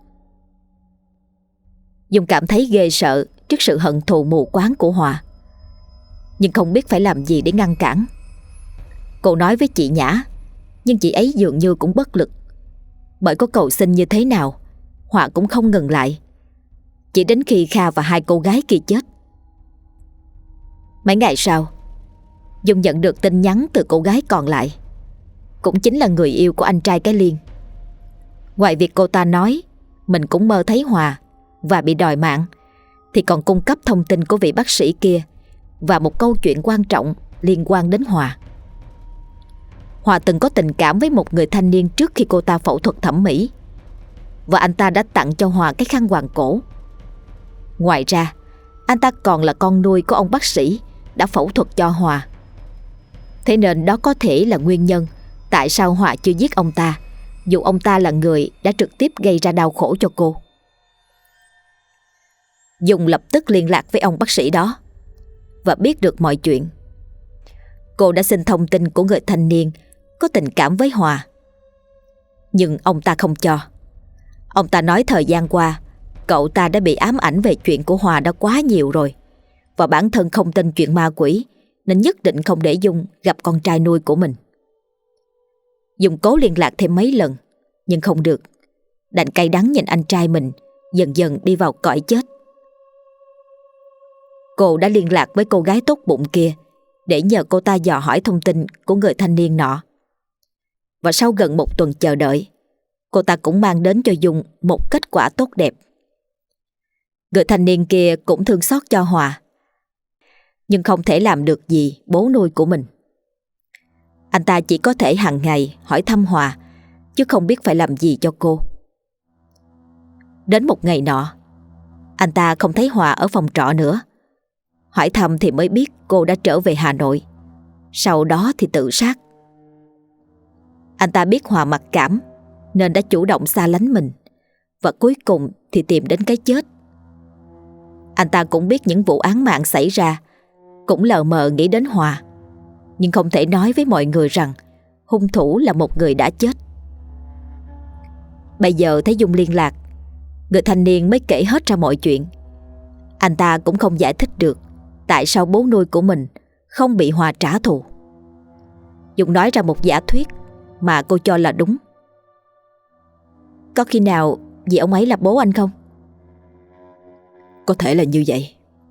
Speaker 1: Dung cảm thấy ghê sợ trước sự hận thù mù quáng của Hòa, nhưng không biết phải làm gì để ngăn cản. Cô nói với chị Nhã, nhưng chị ấy dường như cũng bất lực, bởi có cầu xin như thế nào Hòa cũng không ngừng lại, chỉ đến khi Kha và hai cô gái kia chết. Mấy ngày sau, Dung nhận được tin nhắn từ cô gái còn lại, cũng chính là người yêu của anh trai cái Liên. Ngoài việc cô ta nói mình cũng mơ thấy Hòa và bị đòi mạng, thì còn cung cấp thông tin của vị bác sĩ kia và một câu chuyện quan trọng liên quan đến Hòa. Hòa từng có tình cảm với một người thanh niên trước khi cô ta phẫu thuật thẩm mỹ, và anh ta đã tặng cho Hòa cái khăn quàng cổ. Ngoài ra, anh ta còn là con nuôi của ông bác sĩ đã phẫu thuật cho Hòa. Thế nên đó có thể là nguyên nhân tại sao Hòa chưa giết ông ta, dù ông ta là người đã trực tiếp gây ra đau khổ cho cô. Dung lập tức liên lạc với ông bác sĩ đó và biết được mọi chuyện. Cô đã xin thông tin của người thanh niên có tình cảm với Hòa, nhưng ông ta không cho. Ông ta nói thời gian qua cậu ta đã bị ám ảnh về chuyện của Hòa đã quá nhiều rồi, và bản thân không tin chuyện ma quỷ, nên nhất định không để Dung gặp con trai nuôi của mình. Dung cố liên lạc thêm mấy lần nhưng không được, đành cay đắng nhìn anh trai mình dần dần đi vào cõi chết. Cô đã liên lạc với cô gái tốt bụng kia để nhờ cô ta dò hỏi thông tin của người thanh niên nọ. Và sau gần một tuần chờ đợi, cô ta cũng mang đến cho Dung một kết quả tốt đẹp. Người thanh niên kia cũng thương xót cho Hòa, nhưng không thể làm được gì bố nuôi của mình. Anh ta chỉ có thể hàng ngày hỏi thăm Hòa, chứ không biết phải làm gì cho cô. Đến một ngày nọ, anh ta không thấy Hòa ở phòng trọ nữa. Hỏi thăm thì mới biết cô đã trở về Hà Nội, sau đó thì tự sát. Anh ta biết Hòa mặc cảm nên đã chủ động xa lánh mình, và cuối cùng thì tìm đến cái chết. Anh ta cũng biết những vụ án mạng xảy ra, cũng lờ mờ nghĩ đến Hòa, nhưng không thể nói với mọi người rằng hung thủ là một người đã chết. Bây giờ thấy Dung liên lạc, người thanh niên mới kể hết ra mọi chuyện. Anh ta cũng không giải thích được tại sao bố nuôi của mình không bị Hòa trả thù. Dung nói ra một giả thuyết mà cô cho là đúng. Có khi nào vì ông ấy là bố anh không?
Speaker 2: Có thể là như vậy.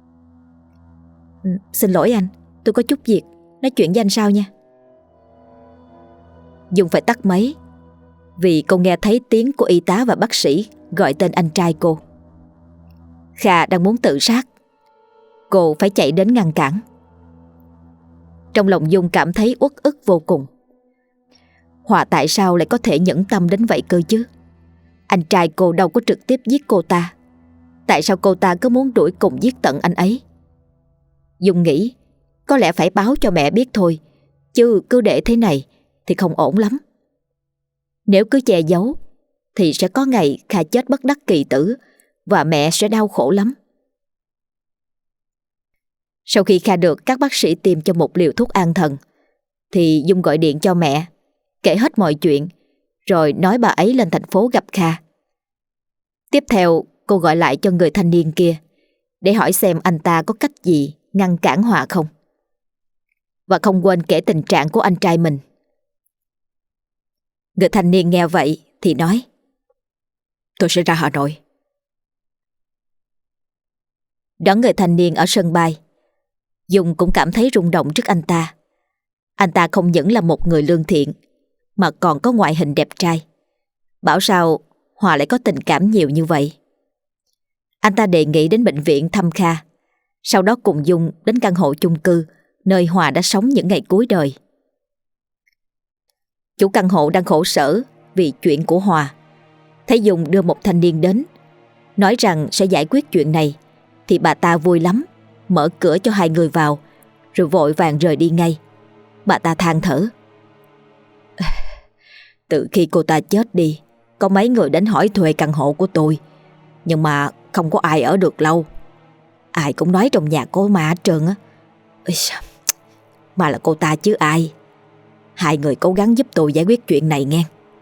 Speaker 1: Xin lỗi anh, tôi có chút việc, nói chuyện với anh sau nha. Dung phải tắt máy. vì cô nghe thấy tiếng của y tá và bác sĩ gọi tên anh trai cô. Kha đang muốn tự sát. Cô phải chạy đến ngăn cản. Trong lòng Dung cảm thấy uất ức vô cùng. Hòa tại sao lại có thể nhẫn tâm đến vậy cơ chứ? Anh trai cô đâu có trực tiếp giết cô ta. Tại sao cô ta cứ muốn đuổi cùng giết tận anh ấy? Dung nghĩ có lẽ phải báo cho mẹ biết thôi, chứ cứ để thế này thì không ổn lắm. Nếu cứ che giấu thì sẽ có ngày Kha chết bất đắc kỳ tử và mẹ sẽ đau khổ lắm. Sau khi Kha được các bác sĩ tiêm cho một liều thuốc an thần thì Dung gọi điện cho mẹ, kể hết mọi chuyện, rồi nói bà ấy lên thành phố gặp Kha. Tiếp theo cô gọi lại cho người thanh niên kia để hỏi xem anh ta có cách gì ngăn cản Hòa không. Và không quên kể tình trạng của anh trai mình. Người thanh niên nghe vậy thì nói:
Speaker 2: Tôi sẽ ra Hà Nội.
Speaker 1: Đón người thanh niên ở sân bay, Dung cũng cảm thấy rung động trước anh ta. Anh ta không những là một người lương thiện mà còn có ngoại hình đẹp trai. Bảo sao Hòa lại có tình cảm nhiều như vậy. Anh ta đề nghị đến bệnh viện thăm Kha, sau đó cùng Dung đến căn hộ chung cư nơi Hòa đã sống những ngày cuối đời. Chủ căn hộ đang khổ sở vì chuyện của Hòa. Thấy Dung đưa một thanh niên đến, nói rằng sẽ giải quyết chuyện này, thì bà ta vui lắm, mở cửa cho hai người vào, rồi vội vàng rời đi ngay. Bà ta than thở:
Speaker 2: Từ khi cô ta chết đi, có mấy người đến hỏi thuê căn hộ của tôi, nhưng mà không có ai ở được lâu. Ai cũng nói trong nhà có ma hết trơn á. Mà là cô ta chứ ai. Hai người cố gắng giúp tôi giải quyết chuyện này nghe.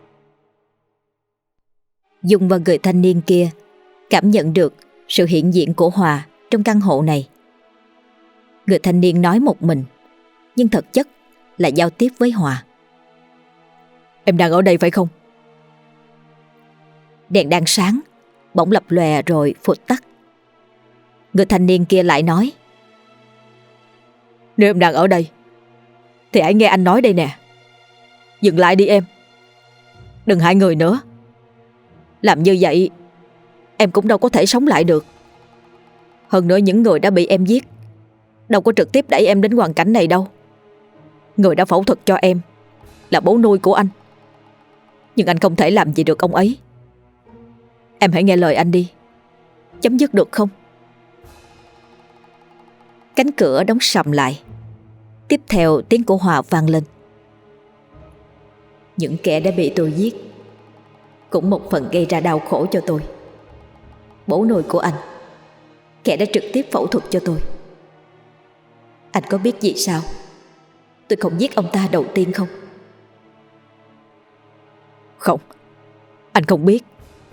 Speaker 1: Dung và người thanh niên kia cảm nhận được sự hiện diện của Hòa trong căn hộ này. Người thanh niên nói một mình, nhưng thực chất là giao tiếp với Hòa.
Speaker 2: Em đang ở đây phải không?
Speaker 1: Đèn đang sáng, bỗng lập lòe rồi phụt tắt. Người thanh niên kia lại nói:
Speaker 2: Nếu em đang ở đây thì hãy nghe anh nói đây nè. Dừng lại đi em. Đừng hại người nữa. Làm như vậy em cũng đâu có thể sống lại được. Hơn nữa những người đã bị em giết đâu có trực tiếp đẩy em đến hoàn cảnh này đâu. Người đã phẫu thuật cho em là bố nuôi của anh, nhưng anh không thể làm gì được ông ấy. Em hãy nghe lời anh đi, chấm dứt được không?
Speaker 1: Cánh cửa đóng sầm lại. Tiếp theo tiếng của Hòa vang lên: Những kẻ đã bị tôi giết cũng một phần gây ra đau khổ cho tôi. Bố nuôi của anh, kẻ đã trực tiếp phẫu thuật cho tôi. Anh có biết vì sao tôi không giết ông ta đầu tiên không?
Speaker 2: Không, anh không biết.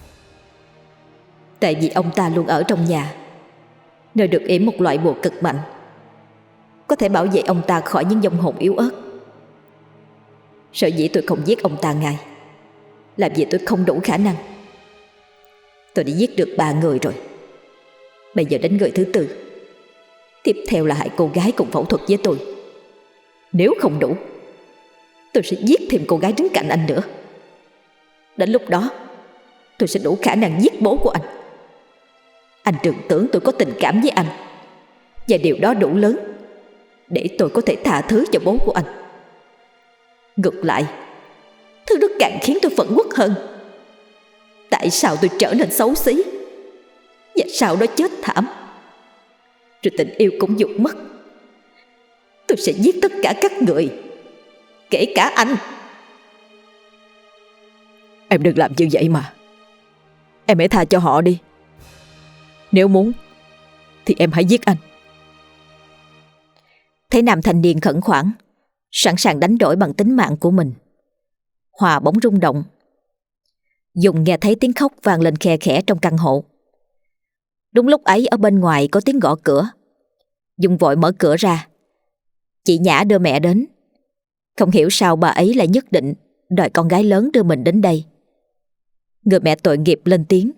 Speaker 1: Tại vì ông ta luôn ở trong nhà, nơi được yểm một loại bùa cực mạnh, có thể bảo vệ ông ta khỏi những vong hồn yếu ớt. Sở dĩ tôi không giết ông ta ngay là vì tôi không đủ khả năng. Tôi đã giết được 3 người rồi, bây giờ đến người thứ 4. Tiếp theo là hại cô gái cùng phẫu thuật với tôi. Nếu không đủ, tôi sẽ giết thêm cô gái đứng cạnh anh nữa. Đến lúc đó tôi sẽ đủ khả năng giết bố của anh. Anh đừng tưởng tôi có tình cảm với anh, và điều đó đủ lớn để tôi có thể tha thứ cho bố của anh. Ngược lại, thứ đó càng khiến tôi phẫn uất hơn. Tại sao tôi trở nên xấu xí, và sau đó chết thảm, rồi tình yêu cũng vụt mất. Tôi sẽ giết tất cả các người, kể cả anh.
Speaker 2: Em đừng làm như vậy mà. Em hãy tha cho họ đi. Nếu muốn thì em hãy giết anh.
Speaker 1: Thấy nam thanh niên khẩn khoản, sẵn sàng đánh đổi bằng tính mạng của mình, Hòa bỗng rung động. Dung nghe thấy tiếng khóc vang lên khe khẽ trong căn hộ. Đúng lúc ấy ở bên ngoài có tiếng gõ cửa. Dung vội mở cửa ra. Chị Nhã đưa mẹ đến. Không hiểu sao bà ấy lại nhất định đòi con gái lớn đưa mình đến đây. Người mẹ tội nghiệp lên tiếng: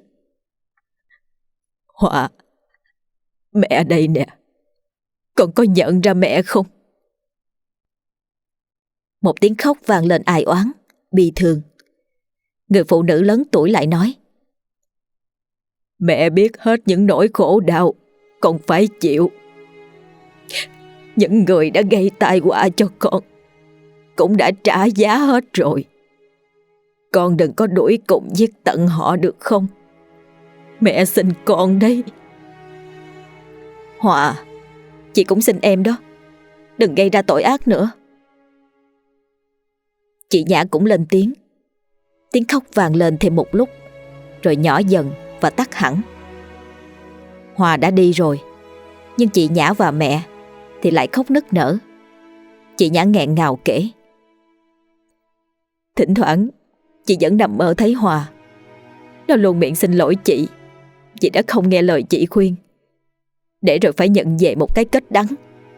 Speaker 2: Hòa, mẹ ở đây nè. Con có nhận ra mẹ không?
Speaker 1: Một tiếng khóc vang lên ai oán, bi thương. Người phụ nữ lớn tuổi lại nói:
Speaker 2: Mẹ biết hết những nỗi khổ đau con phải chịu. Những người đã gây tai họa cho con cũng đã trả giá hết rồi. Con đừng có đuổi cùng giết tận họ được không? Mẹ xin con đấy.
Speaker 1: Hòa, chị cũng xin em đó, đừng gây ra tội ác nữa. Chị Nhã cũng lên tiếng. Tiếng khóc vang lên thêm một lúc, rồi nhỏ dần và tắt hẳn. Hòa đã đi rồi, nhưng chị Nhã và mẹ thì lại khóc nức nở. Chị Nhã nghẹn ngào kể:
Speaker 2: Thỉnh thoảng chị vẫn nằm mơ thấy Hòa. Nó luôn miệng xin lỗi chị vì đã không nghe lời chị khuyên, để rồi phải nhận về một cái kết đắng.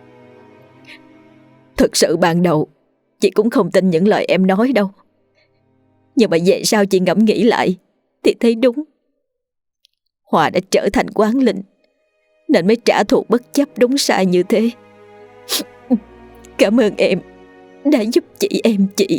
Speaker 2: Thực sự ban đầu chị cũng không tin những lời em nói đâu. Nhưng mà về sau chị ngẫm nghĩ lại thì thấy đúng. Hòa đã trở thành quán linh, nên mới trả thù bất chấp đúng sai như thế. Cảm ơn em đã giúp chị em chị.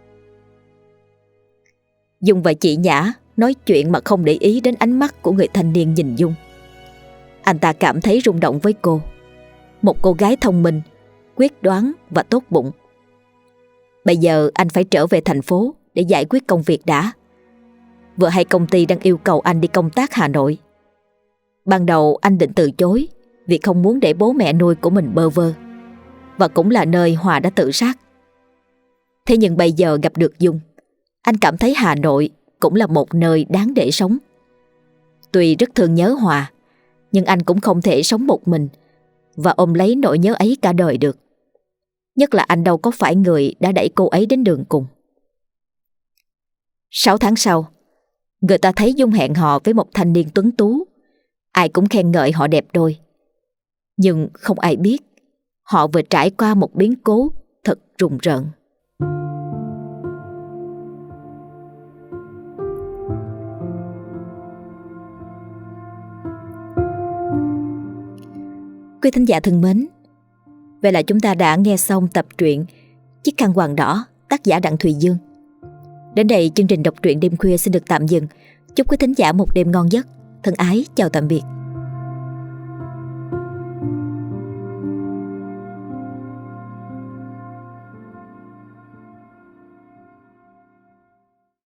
Speaker 1: Dung và chị Nhã nói chuyện mà không để ý đến ánh mắt của người thanh niên nhìn Dung. Anh ta cảm thấy rung động với cô, một cô gái thông minh, quyết đoán và tốt bụng. Bây giờ anh phải trở về thành phố để giải quyết công việc đã. Vợ hay công ty đang yêu cầu anh đi công tác Hà Nội. Ban đầu anh định từ chối vì không muốn để bố mẹ nuôi của mình bơ vơ, và cũng là nơi Hòa đã tự sát. Thế nhưng bây giờ gặp được Dung, anh cảm thấy Hà Nội cũng là một nơi đáng để sống. Tuy rất thương nhớ Hòa, nhưng anh cũng không thể sống một mình và ôm lấy nỗi nhớ ấy cả đời được. Nhất là anh đâu có phải người đã đẩy cô ấy đến đường cùng. 6 tháng sau, người ta thấy Dung hẹn hò với một thanh niên tuấn tú. Ai cũng khen ngợi họ đẹp đôi. Nhưng không ai biết họ vừa trải qua một biến cố thật rùng rợn. Quý thính giả thân mến, vậy là chúng ta đã nghe xong tập truyện Chiếc khăn quàng đỏ, tác giả Đặng Thùy Dương. Đến đây chương trình đọc truyện đêm khuya xin được tạm dừng. Chúc quý thính giả một đêm ngon giấc. Thân ái chào tạm biệt.